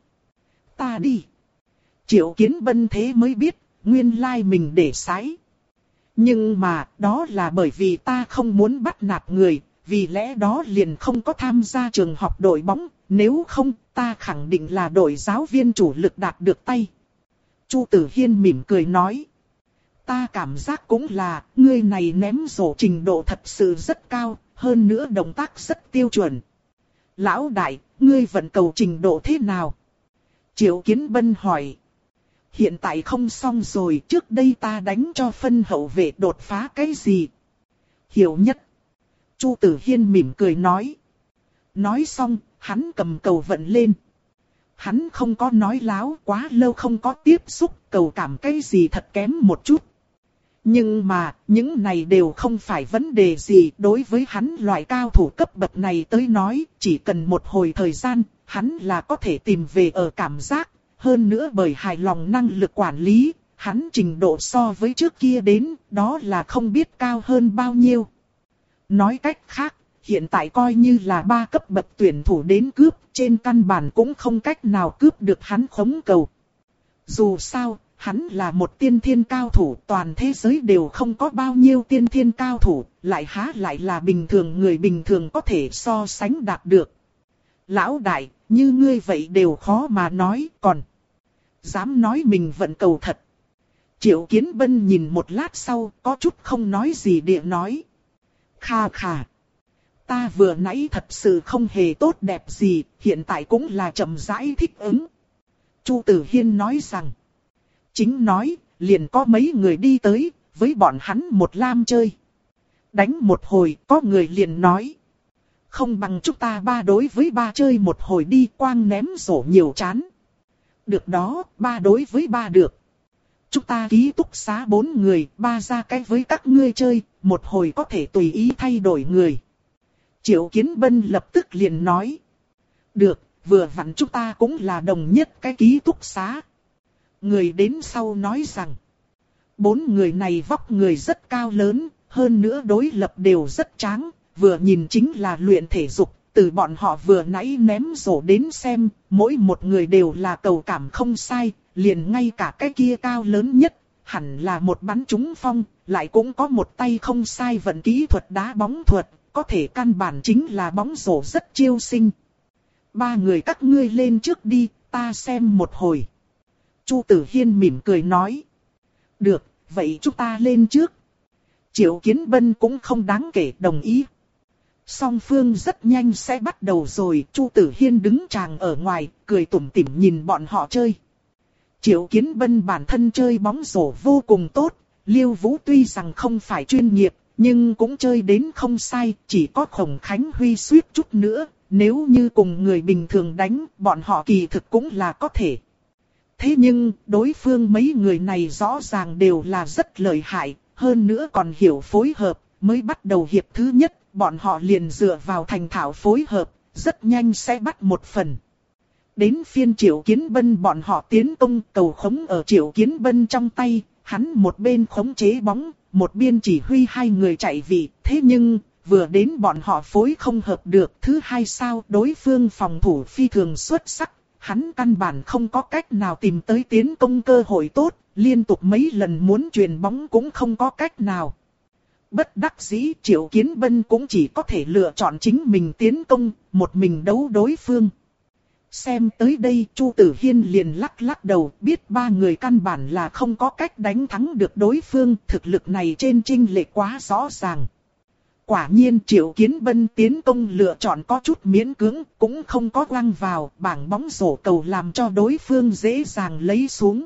Ta đi. Triệu Kiến Bân thế mới biết, nguyên lai mình để sái. Nhưng mà, đó là bởi vì ta không muốn bắt nạt người, vì lẽ đó liền không có tham gia trường học đội bóng, nếu không, ta khẳng định là đội giáo viên chủ lực đạt được tay. Chu Tử Hiên mỉm cười nói. Ta cảm giác cũng là, ngươi này ném rổ trình độ thật sự rất cao, hơn nữa động tác rất tiêu chuẩn. Lão đại, ngươi vận cầu trình độ thế nào? Triệu Kiến Bân hỏi. Hiện tại không xong rồi, trước đây ta đánh cho phân hậu vệ đột phá cái gì? Hiểu nhất. Chu Tử Hiên mỉm cười nói. Nói xong, hắn cầm cầu vận lên. Hắn không có nói láo, quá lâu không có tiếp xúc, cầu cảm cái gì thật kém một chút. Nhưng mà, những này đều không phải vấn đề gì, đối với hắn loại cao thủ cấp bậc này tới nói, chỉ cần một hồi thời gian, hắn là có thể tìm về ở cảm giác, hơn nữa bởi hài lòng năng lực quản lý, hắn trình độ so với trước kia đến, đó là không biết cao hơn bao nhiêu. Nói cách khác, hiện tại coi như là ba cấp bậc tuyển thủ đến cướp, trên căn bản cũng không cách nào cướp được hắn khống cầu. Dù sao, hắn là một tiên thiên cao thủ, toàn thế giới đều không có bao nhiêu tiên thiên cao thủ, lại há lại là bình thường người bình thường có thể so sánh đạt được. Lão đại, như ngươi vậy đều khó mà nói, còn dám nói mình vận cầu thật. Triệu Kiến Bân nhìn một lát sau, có chút không nói gì địa nói. Kha kha. Ta vừa nãy thật sự không hề tốt đẹp gì, hiện tại cũng là chậm rãi thích ứng. Chu Tử Hiên nói rằng. Chính nói, liền có mấy người đi tới, với bọn hắn một lam chơi. Đánh một hồi, có người liền nói. Không bằng chúng ta ba đối với ba chơi một hồi đi, quang ném rổ nhiều chán. Được đó, ba đối với ba được. Chúng ta ký túc xá bốn người, ba ra cái với các ngươi chơi, một hồi có thể tùy ý thay đổi người. Triệu Kiến Bân lập tức liền nói. Được, vừa vặn chúng ta cũng là đồng nhất cái ký túc xá. Người đến sau nói rằng. Bốn người này vóc người rất cao lớn, hơn nữa đối lập đều rất tráng, vừa nhìn chính là luyện thể dục. Từ bọn họ vừa nãy ném rổ đến xem, mỗi một người đều là cầu cảm không sai, liền ngay cả cái kia cao lớn nhất, hẳn là một bắn trúng phong, lại cũng có một tay không sai vận kỹ thuật đá bóng thuật, có thể căn bản chính là bóng rổ rất chiêu sinh. Ba người các ngươi lên trước đi, ta xem một hồi. Chu Tử Hiên mỉm cười nói. Được, vậy chúng ta lên trước. Triệu Kiến Bân cũng không đáng kể đồng ý. Song phương rất nhanh sẽ bắt đầu rồi, Chu Tử Hiên đứng tràng ở ngoài, cười tủm tỉm nhìn bọn họ chơi. Triệu Kiến Bân bản thân chơi bóng rổ vô cùng tốt, Liêu Vũ tuy rằng không phải chuyên nghiệp, nhưng cũng chơi đến không sai, chỉ có Khổng Khánh Huy suýt chút nữa, nếu như cùng người bình thường đánh, bọn họ kỳ thực cũng là có thể. Thế nhưng, đối phương mấy người này rõ ràng đều là rất lợi hại, hơn nữa còn hiểu phối hợp, mới bắt đầu hiệp thứ nhất, bọn họ liền dựa vào thành thạo phối hợp, rất nhanh sẽ bắt một phần. Đến phiên Triệu Kiến Bân bọn họ tiến công, cầu khống ở Triệu Kiến Bân trong tay, hắn một bên khống chế bóng, một bên chỉ huy hai người chạy vị, thế nhưng, vừa đến bọn họ phối không hợp được, thứ hai sao đối phương phòng thủ phi thường xuất sắc. Hắn căn bản không có cách nào tìm tới tiến công cơ hội tốt, liên tục mấy lần muốn chuyền bóng cũng không có cách nào. bất đắc dĩ Triệu Kiến Bân cũng chỉ có thể lựa chọn chính mình tiến công, một mình đấu đối phương. Xem tới đây Chu Tử Hiên liền lắc lắc đầu, biết ba người căn bản là không có cách đánh thắng được đối phương, thực lực này trên chênh lệch quá rõ ràng. Quả nhiên Triệu Kiến Bân tiến công lựa chọn có chút miễn cưỡng, cũng không có quăng vào, bảng bóng rổ cầu làm cho đối phương dễ dàng lấy xuống.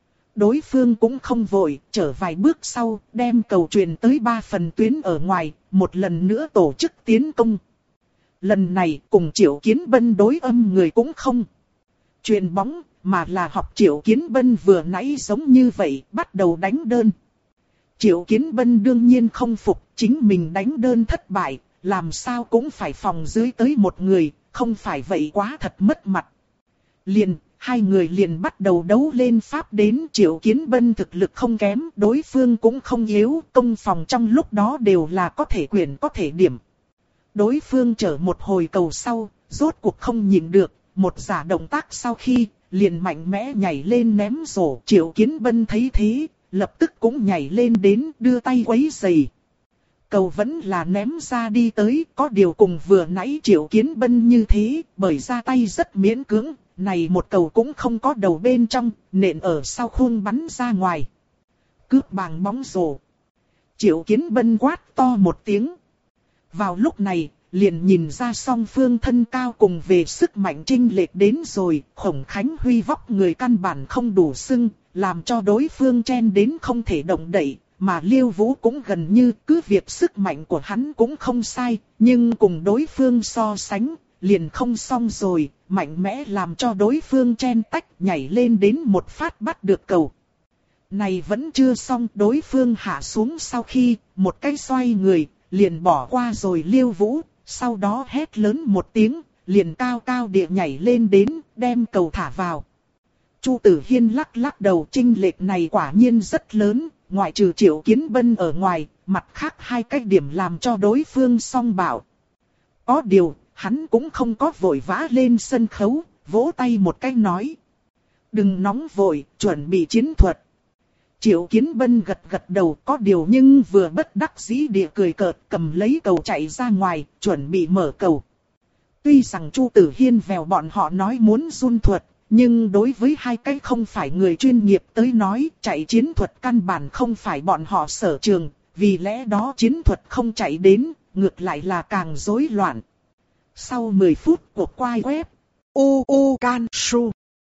Đối phương cũng không vội, trở vài bước sau, đem cầu truyền tới ba phần tuyến ở ngoài, một lần nữa tổ chức tiến công. Lần này cùng Triệu Kiến Bân đối âm người cũng không truyền bóng, mà là học Triệu Kiến Bân vừa nãy giống như vậy, bắt đầu đánh đơn. Triệu Kiến Bân đương nhiên không phục, chính mình đánh đơn thất bại, làm sao cũng phải phòng dưới tới một người, không phải vậy quá thật mất mặt. Liền, hai người liền bắt đầu đấu lên pháp đến. Triệu Kiến Bân thực lực không kém, đối phương cũng không yếu, công phòng trong lúc đó đều là có thể quyền có thể điểm. Đối phương chở một hồi cầu sau, rốt cuộc không nhịn được, một giả động tác sau khi, liền mạnh mẽ nhảy lên ném rổ. Triệu Kiến Bân thấy thế, lập tức cũng nhảy lên đến đưa tay quấy giày. Cầu vẫn là ném ra đi tới, có điều cùng vừa nãy Triệu Kiến Bân như thế, bởi ra tay rất miễn cưỡng, này một cầu cũng không có đầu bên trong, nện ở sau khung bắn ra ngoài. Cướp bàng bóng rổ. Triệu Kiến Bân quát to một tiếng. Vào lúc này, liền nhìn ra song phương thân cao cùng về sức mạnh chênh lệch đến rồi, Khổng Khánh Huy vóc người căn bản không đủ xưng, làm cho đối phương chen đến không thể động đậy, mà Liêu Vũ cũng gần như cứ việc sức mạnh của hắn cũng không sai, nhưng cùng đối phương so sánh, liền không xong rồi, mạnh mẽ làm cho đối phương chen tách nhảy lên đến một phát bắt được cầu. Này vẫn chưa xong, đối phương hạ xuống sau khi, một cái xoay người, liền bỏ qua rồi Liêu Vũ, sau đó hét lớn một tiếng, liền cao cao địa nhảy lên đến, đem cầu thả vào. Chu Tử Hiên lắc lắc đầu, chênh lệch này quả nhiên rất lớn, ngoại trừ Triệu Kiến Bân ở ngoài, mặt khác hai cái điểm làm cho đối phương song bảo. Có điều, hắn cũng không có vội vã lên sân khấu, vỗ tay một cái nói. Đừng nóng vội, chuẩn bị chiến thuật. Triệu Kiến Bân gật gật đầu, có điều nhưng vừa bất đắc dĩ địa cười cợt, cầm lấy cầu chạy ra ngoài, chuẩn bị mở cầu. Tuy rằng Chu Tử Hiên vèo bọn họ nói muốn run thuật, nhưng đối với hai cái không phải người chuyên nghiệp tới nói, chạy chiến thuật căn bản không phải bọn họ sở trường, vì lẽ đó chiến thuật không chạy đến, ngược lại là càng rối loạn. Sau mười phút cuộc quay web, u u can su,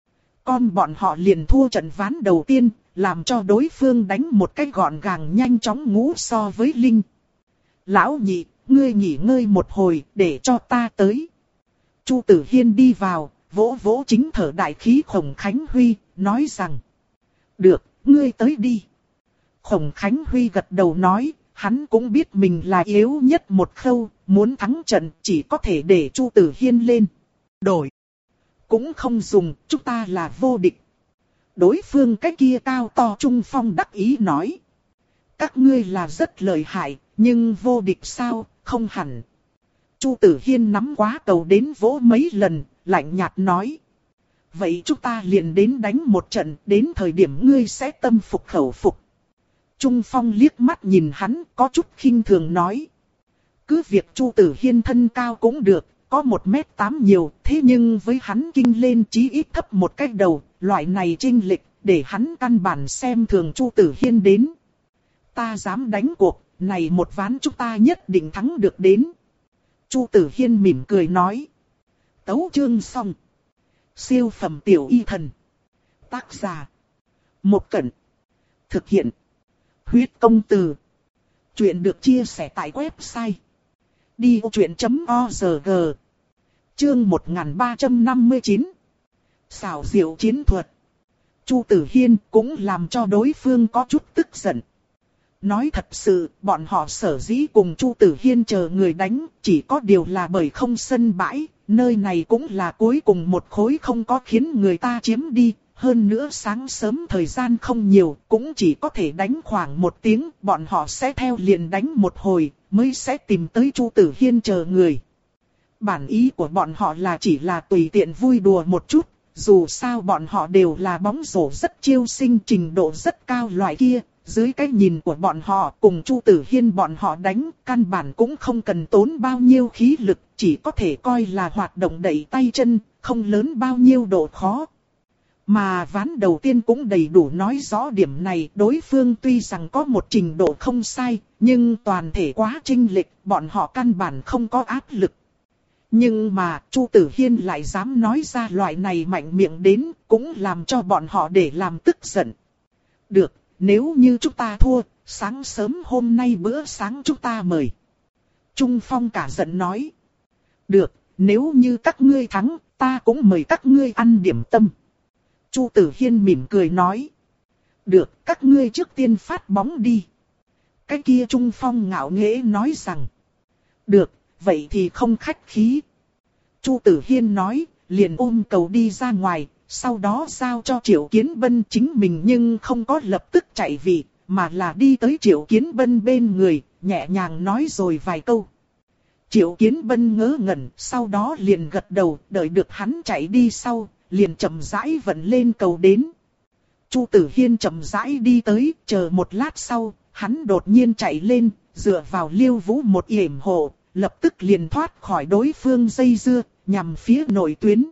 con bọn họ liền thua trận ván đầu tiên, làm cho đối phương đánh một cái gọn gàng nhanh chóng ngủ so với Linh. Lão nhị, ngươi nghỉ ngơi một hồi, để cho ta tới. Chu Tử Hiên đi vào, vỗ vỗ chính thở đại khí Khổng Khánh Huy, nói rằng. Được, ngươi tới đi. Khổng Khánh Huy gật đầu nói, hắn cũng biết mình là yếu nhất một khâu, muốn thắng trận chỉ có thể để Chu Tử Hiên lên. Đổi. Cũng không dùng, chúng ta là vô địch. Đối phương cái kia cao to trung phong đắc ý nói. Các ngươi là rất lợi hại, nhưng vô địch sao, không hẳn. Chu Tử Hiên nắm quá cầu đến vỗ mấy lần, lạnh nhạt nói. Vậy chúng ta liền đến đánh một trận, đến thời điểm ngươi sẽ tâm phục khẩu phục. Trung phong liếc mắt nhìn hắn, có chút khinh thường nói. Cứ việc Chu Tử Hiên thân cao cũng được, có một mét tám nhiều, thế nhưng với hắn kinh lên chí ít thấp một cái đầu, loại này chênh lệch, để hắn căn bản xem thường Chu Tử Hiên đến. Ta dám đánh cuộc, này một ván chúng ta nhất định thắng được đến. Chu Tử Hiên mỉm cười nói. Tấu chương xong. Siêu phẩm tiểu y thần. Tác giả. Một Cẩn. Thực hiện. Huyết công từ. Chuyện được chia sẻ tại website. đi ô chuyện chấm org. Chương một nghìn ba trăm năm mươi chín. Xảo diệu chiến thuật. Chu Tử Hiên cũng làm cho đối phương có chút tức giận. Nói thật sự, bọn họ sở dĩ cùng Chu Tử Hiên chờ người đánh, chỉ có điều là bởi không sân bãi, nơi này cũng là cuối cùng một khối không có khiến người ta chiếm đi, hơn nữa sáng sớm thời gian không nhiều, cũng chỉ có thể đánh khoảng một tiếng, bọn họ sẽ theo liền đánh một hồi, mới sẽ tìm tới Chu Tử Hiên chờ người. Bản ý của bọn họ là chỉ là tùy tiện vui đùa một chút, dù sao bọn họ đều là bóng rổ rất chiêu sinh trình độ rất cao loại kia, dưới cái nhìn của bọn họ cùng Chu Tử Hiên bọn họ đánh, căn bản cũng không cần tốn bao nhiêu khí lực, chỉ có thể coi là hoạt động đẩy tay chân, không lớn bao nhiêu độ khó. Mà ván đầu tiên cũng đầy đủ nói rõ điểm này, đối phương tuy rằng có một trình độ không sai, nhưng toàn thể quá chênh lệch, bọn họ căn bản không có áp lực. Nhưng mà Chu Tử Hiên lại dám nói ra loại này mạnh miệng đến, cũng làm cho bọn họ để làm tức giận. Được, nếu như chúng ta thua, sáng sớm hôm nay bữa sáng chúng ta mời. Trung Phong cả giận nói. Được, nếu như các ngươi thắng, ta cũng mời các ngươi ăn điểm tâm. Chu Tử Hiên mỉm cười nói. Được, các ngươi trước tiên phát bóng đi. Cái kia Trung Phong ngạo nghễ nói rằng. Được, vậy thì không khách khí. Chu Tử Hiên nói, liền ôm cầu đi ra ngoài, sau đó giao cho Triệu Kiến Bân chính mình nhưng không có lập tức chạy vị, mà là đi tới Triệu Kiến Bân bên người, nhẹ nhàng nói rồi vài câu. Triệu Kiến Bân ngớ ngẩn, sau đó liền gật đầu, đợi được hắn chạy đi sau, liền chậm rãi vận lên cầu đến. Chu Tử Hiên chậm rãi đi tới, chờ một lát sau, hắn đột nhiên chạy lên, dựa vào Liêu Vũ một yểm hộ, lập tức liền thoát khỏi đối phương dây dưa, nhằm phía nội tuyến.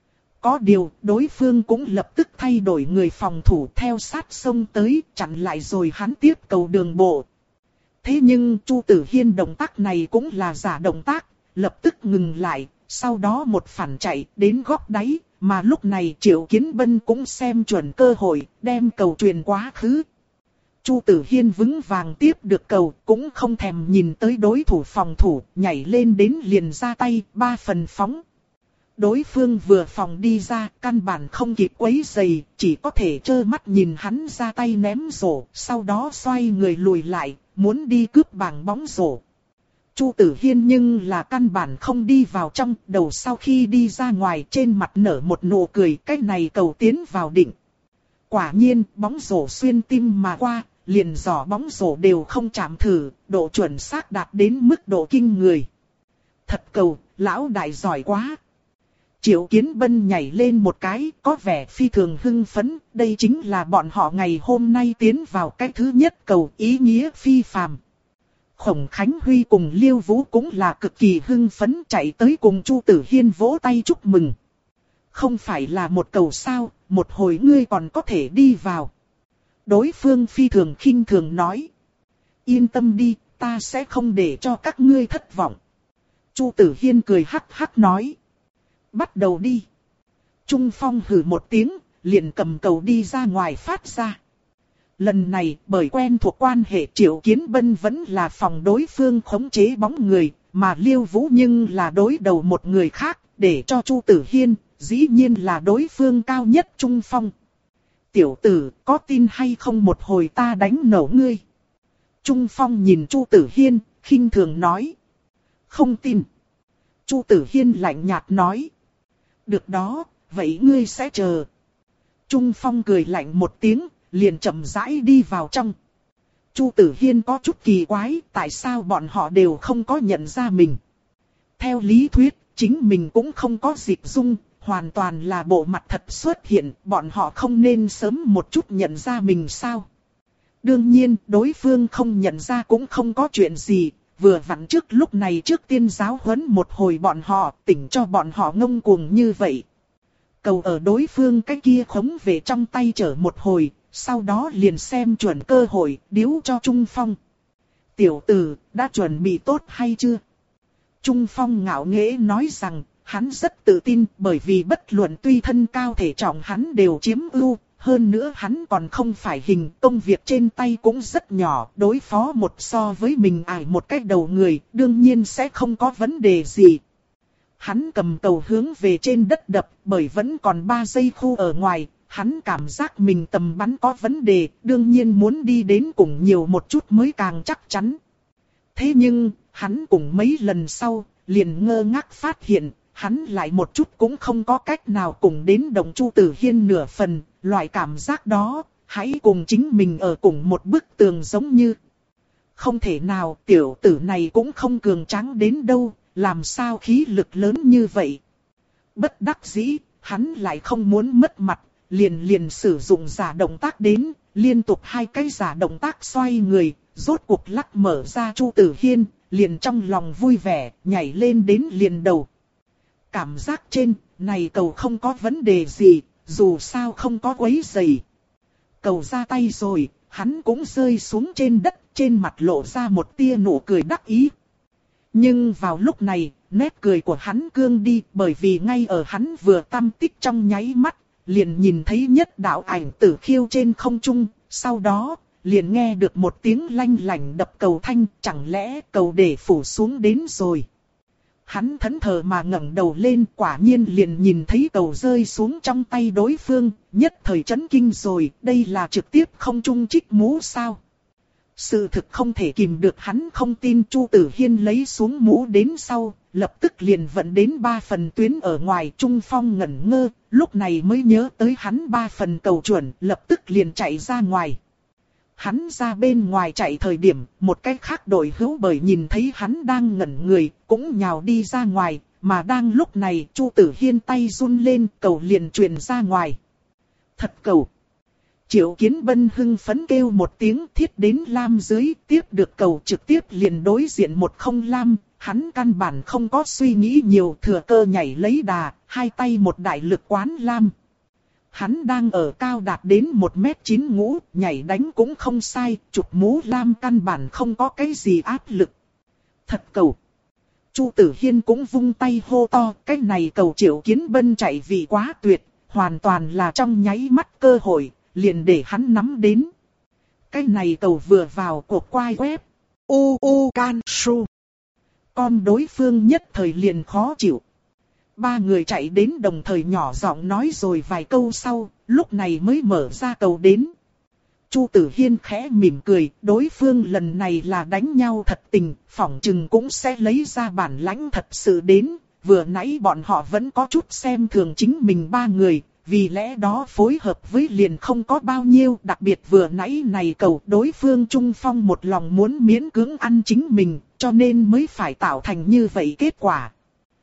Có điều, đối phương cũng lập tức thay đổi người phòng thủ theo sát sông tới, chặn lại rồi hắn tiếp cầu đường bộ. Thế nhưng Chu Tử Hiên động tác này cũng là giả động tác, lập tức ngừng lại, sau đó một phản chạy đến góc đáy, mà lúc này Triệu Kiến Bân cũng xem chuẩn cơ hội, đem cầu truyền quá khứ. Chu Tử Hiên vững vàng tiếp được cầu, cũng không thèm nhìn tới đối thủ phòng thủ, nhảy lên đến liền ra tay, ba phần phóng. Đối phương vừa phòng đi ra, căn bản không kịp quấy giày, chỉ có thể trơ mắt nhìn hắn ra tay ném rổ, sau đó xoay người lùi lại, muốn đi cướp bảng bóng rổ. Chu Tử Hiên nhưng là căn bản không đi vào trong, đầu sau khi đi ra ngoài trên mặt nở một nụ cười, cái này cầu tiến vào định. Quả nhiên, bóng rổ xuyên tim mà qua, liền giỏ bóng rổ đều không chạm thử, độ chuẩn xác đạt đến mức độ kinh người. Thật cầu, lão đại giỏi quá. Triệu Kiến Bân nhảy lên một cái, có vẻ phi thường hưng phấn, đây chính là bọn họ ngày hôm nay tiến vào cái thứ nhất cầu, ý nghĩa phi phàm. Khổng Khánh Huy cùng Liêu Vũ cũng là cực kỳ hưng phấn, chạy tới cùng Chu Tử Hiên vỗ tay chúc mừng. Không phải là một cầu sao, một hồi ngươi còn có thể đi vào. Đối phương phi thường khinh thường nói. Yên tâm đi, ta sẽ không để cho các ngươi thất vọng. Chu Tử Hiên cười hắc hắc nói. Bắt đầu đi. Trung Phong hừ một tiếng, liền cầm cầu đi ra ngoài phát ra. Lần này, bởi quen thuộc quan hệ Triệu Kiến Bân vẫn là phòng đối phương khống chế bóng người, mà Liêu Vũ nhưng là đối đầu một người khác, để cho Chu Tử Hiên, dĩ nhiên là đối phương cao nhất Trung Phong. Tiểu tử, có tin hay không một hồi ta đánh nổ ngươi? Trung Phong nhìn Chu Tử Hiên, khinh thường nói. Không tin. Chu Tử Hiên lạnh nhạt nói. Được đó, vậy ngươi sẽ chờ. Trung Phong cười lạnh một tiếng, liền chậm rãi đi vào trong. Chu Tử Hiên có chút kỳ quái, tại sao bọn họ đều không có nhận ra mình. Theo lý thuyết, chính mình cũng không có dịch dung, hoàn toàn là bộ mặt thật xuất hiện, bọn họ không nên sớm một chút nhận ra mình sao. Đương nhiên, đối phương không nhận ra cũng không có chuyện gì, vừa vặn trước lúc này trước tiên giáo huấn một hồi bọn họ, tỉnh cho bọn họ ngông cuồng như vậy. Cầu ở đối phương cái kia khống về trong tay chở một hồi, sau đó liền xem chuẩn cơ hội, điếu cho Trung Phong. Tiểu tử, đã chuẩn bị tốt hay chưa? Trung Phong ngạo nghễ nói rằng, hắn rất tự tin bởi vì bất luận tuy thân cao thể trọng hắn đều chiếm ưu, hơn nữa hắn còn không phải hình, công việc trên tay cũng rất nhỏ, đối phó một so với mình ải một cái đầu người, đương nhiên sẽ không có vấn đề gì. Hắn cầm cầu hướng về trên đất đập, bởi vẫn còn ba giây khu ở ngoài, hắn cảm giác mình tầm bắn có vấn đề, đương nhiên muốn đi đến cùng nhiều một chút mới càng chắc chắn. Thế nhưng, hắn cùng mấy lần sau, liền ngơ ngác phát hiện, hắn lại một chút cũng không có cách nào cùng đến đồng Chu Tử Hiên nửa phần, loại cảm giác đó, hãy cùng chính mình ở cùng một bức tường giống như. Không thể nào, tiểu tử này cũng không cường tráng đến đâu, làm sao khí lực lớn như vậy. Bất đắc dĩ, hắn lại không muốn mất mặt, liền liền sử dụng giả động tác đến, liên tục hai cái giả động tác xoay người, rốt cuộc lắc mở ra Chu Tử Hiên, liền trong lòng vui vẻ, nhảy lên đến liền đầu. Cảm giác trên, này cầu không có vấn đề gì, dù sao không có quấy rầy. Cầu ra tay rồi, hắn cũng rơi xuống trên đất, trên mặt lộ ra một tia nụ cười đắc ý. Nhưng vào lúc này, nét cười của hắn cương đi, bởi vì ngay ở hắn vừa tăm tích trong nháy mắt, liền nhìn thấy nhất đạo ảnh tử khiêu trên không trung, sau đó, liền nghe được một tiếng lanh lảnh đập cầu thanh, chẳng lẽ cầu để phủ xuống đến rồi. Hắn thẫn thờ mà ngẩng đầu lên, quả nhiên liền nhìn thấy cầu rơi xuống trong tay đối phương, nhất thời chấn kinh rồi, đây là trực tiếp không trung trích mũ sao. Sự thực không thể kìm được hắn không tin. Chu Tử Hiên lấy xuống mũ đến sau, lập tức liền vận đến ba phần tuyến ở ngoài. Trung Phong ngẩn ngơ, lúc này mới nhớ tới hắn ba phần cầu chuẩn, lập tức liền chạy ra ngoài. Hắn ra bên ngoài chạy thời điểm, một cái khác đội hữu bởi nhìn thấy hắn đang ngẩn người, cũng nhào đi ra ngoài, mà đang lúc này Chu Tử Hiên tay run lên, cầu liền truyền ra ngoài. Thật cầu! Triệu Kiến Bân hưng phấn kêu một tiếng, thiết đến lam dưới, tiếp được cầu trực tiếp liền đối diện một không lam, hắn căn bản không có suy nghĩ nhiều, thừa cơ nhảy lấy đà, hai tay một đại lực quán lam. Hắn đang ở cao đạt đến một mét chín ngũ, nhảy đánh cũng không sai, chụp mũ lam căn bản không có cái gì áp lực. Thật cầu! Chu Tử Hiên cũng vung tay hô to, cái này cầu Triệu Kiến Bân chạy vì quá tuyệt, hoàn toàn là trong nháy mắt cơ hội, liền để hắn nắm đến. Cái này cầu vừa vào cuộc quay web, u u can su. Con đối phương nhất thời liền khó chịu. Ba người chạy đến đồng thời nhỏ giọng nói rồi vài câu sau, lúc này mới mở ra cầu đến. Chu Tử Hiên khẽ mỉm cười, đối phương lần này là đánh nhau thật tình, phỏng chừng cũng sẽ lấy ra bản lãnh thật sự đến. Vừa nãy bọn họ vẫn có chút xem thường chính mình ba người, vì lẽ đó phối hợp với liền không có bao nhiêu. Đặc biệt vừa nãy này cầu đối phương Trung Phong một lòng muốn miễn cưỡng ăn chính mình, cho nên mới phải tạo thành như vậy kết quả.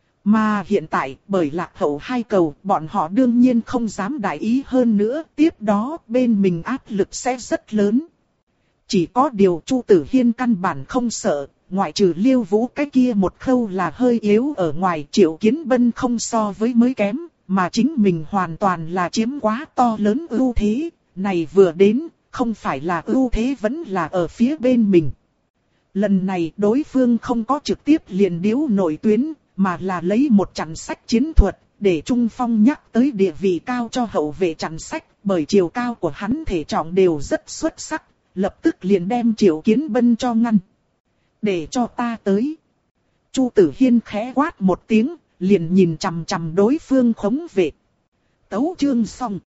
Mà hiện tại, bởi lạc hậu hai cầu, bọn họ đương nhiên không dám đại ý hơn nữa, tiếp đó bên mình áp lực sẽ rất lớn. Chỉ có điều Chu Tử Hiên căn bản không sợ, ngoại trừ Liêu Vũ cái kia một khâu là hơi yếu ở ngoài, Triệu Kiến Bân không so với mới kém, mà chính mình hoàn toàn là chiếm quá to lớn ưu thế, này vừa đến, không phải là ưu thế vẫn là ở phía bên mình. Lần này đối phương không có trực tiếp liền điếu nội tuyến, mà là lấy một chặn sách chiến thuật, để Trung Phong nhắc tới địa vị cao cho hậu vệ chặn sách, bởi chiều cao của hắn thể trọng đều rất xuất sắc, lập tức liền đem Triệu Kiến Bân cho ngăn. Để cho ta tới. Chu Tử Hiên khẽ quát một tiếng, liền nhìn chằm chằm đối phương khống vệ. Tấu chương xong.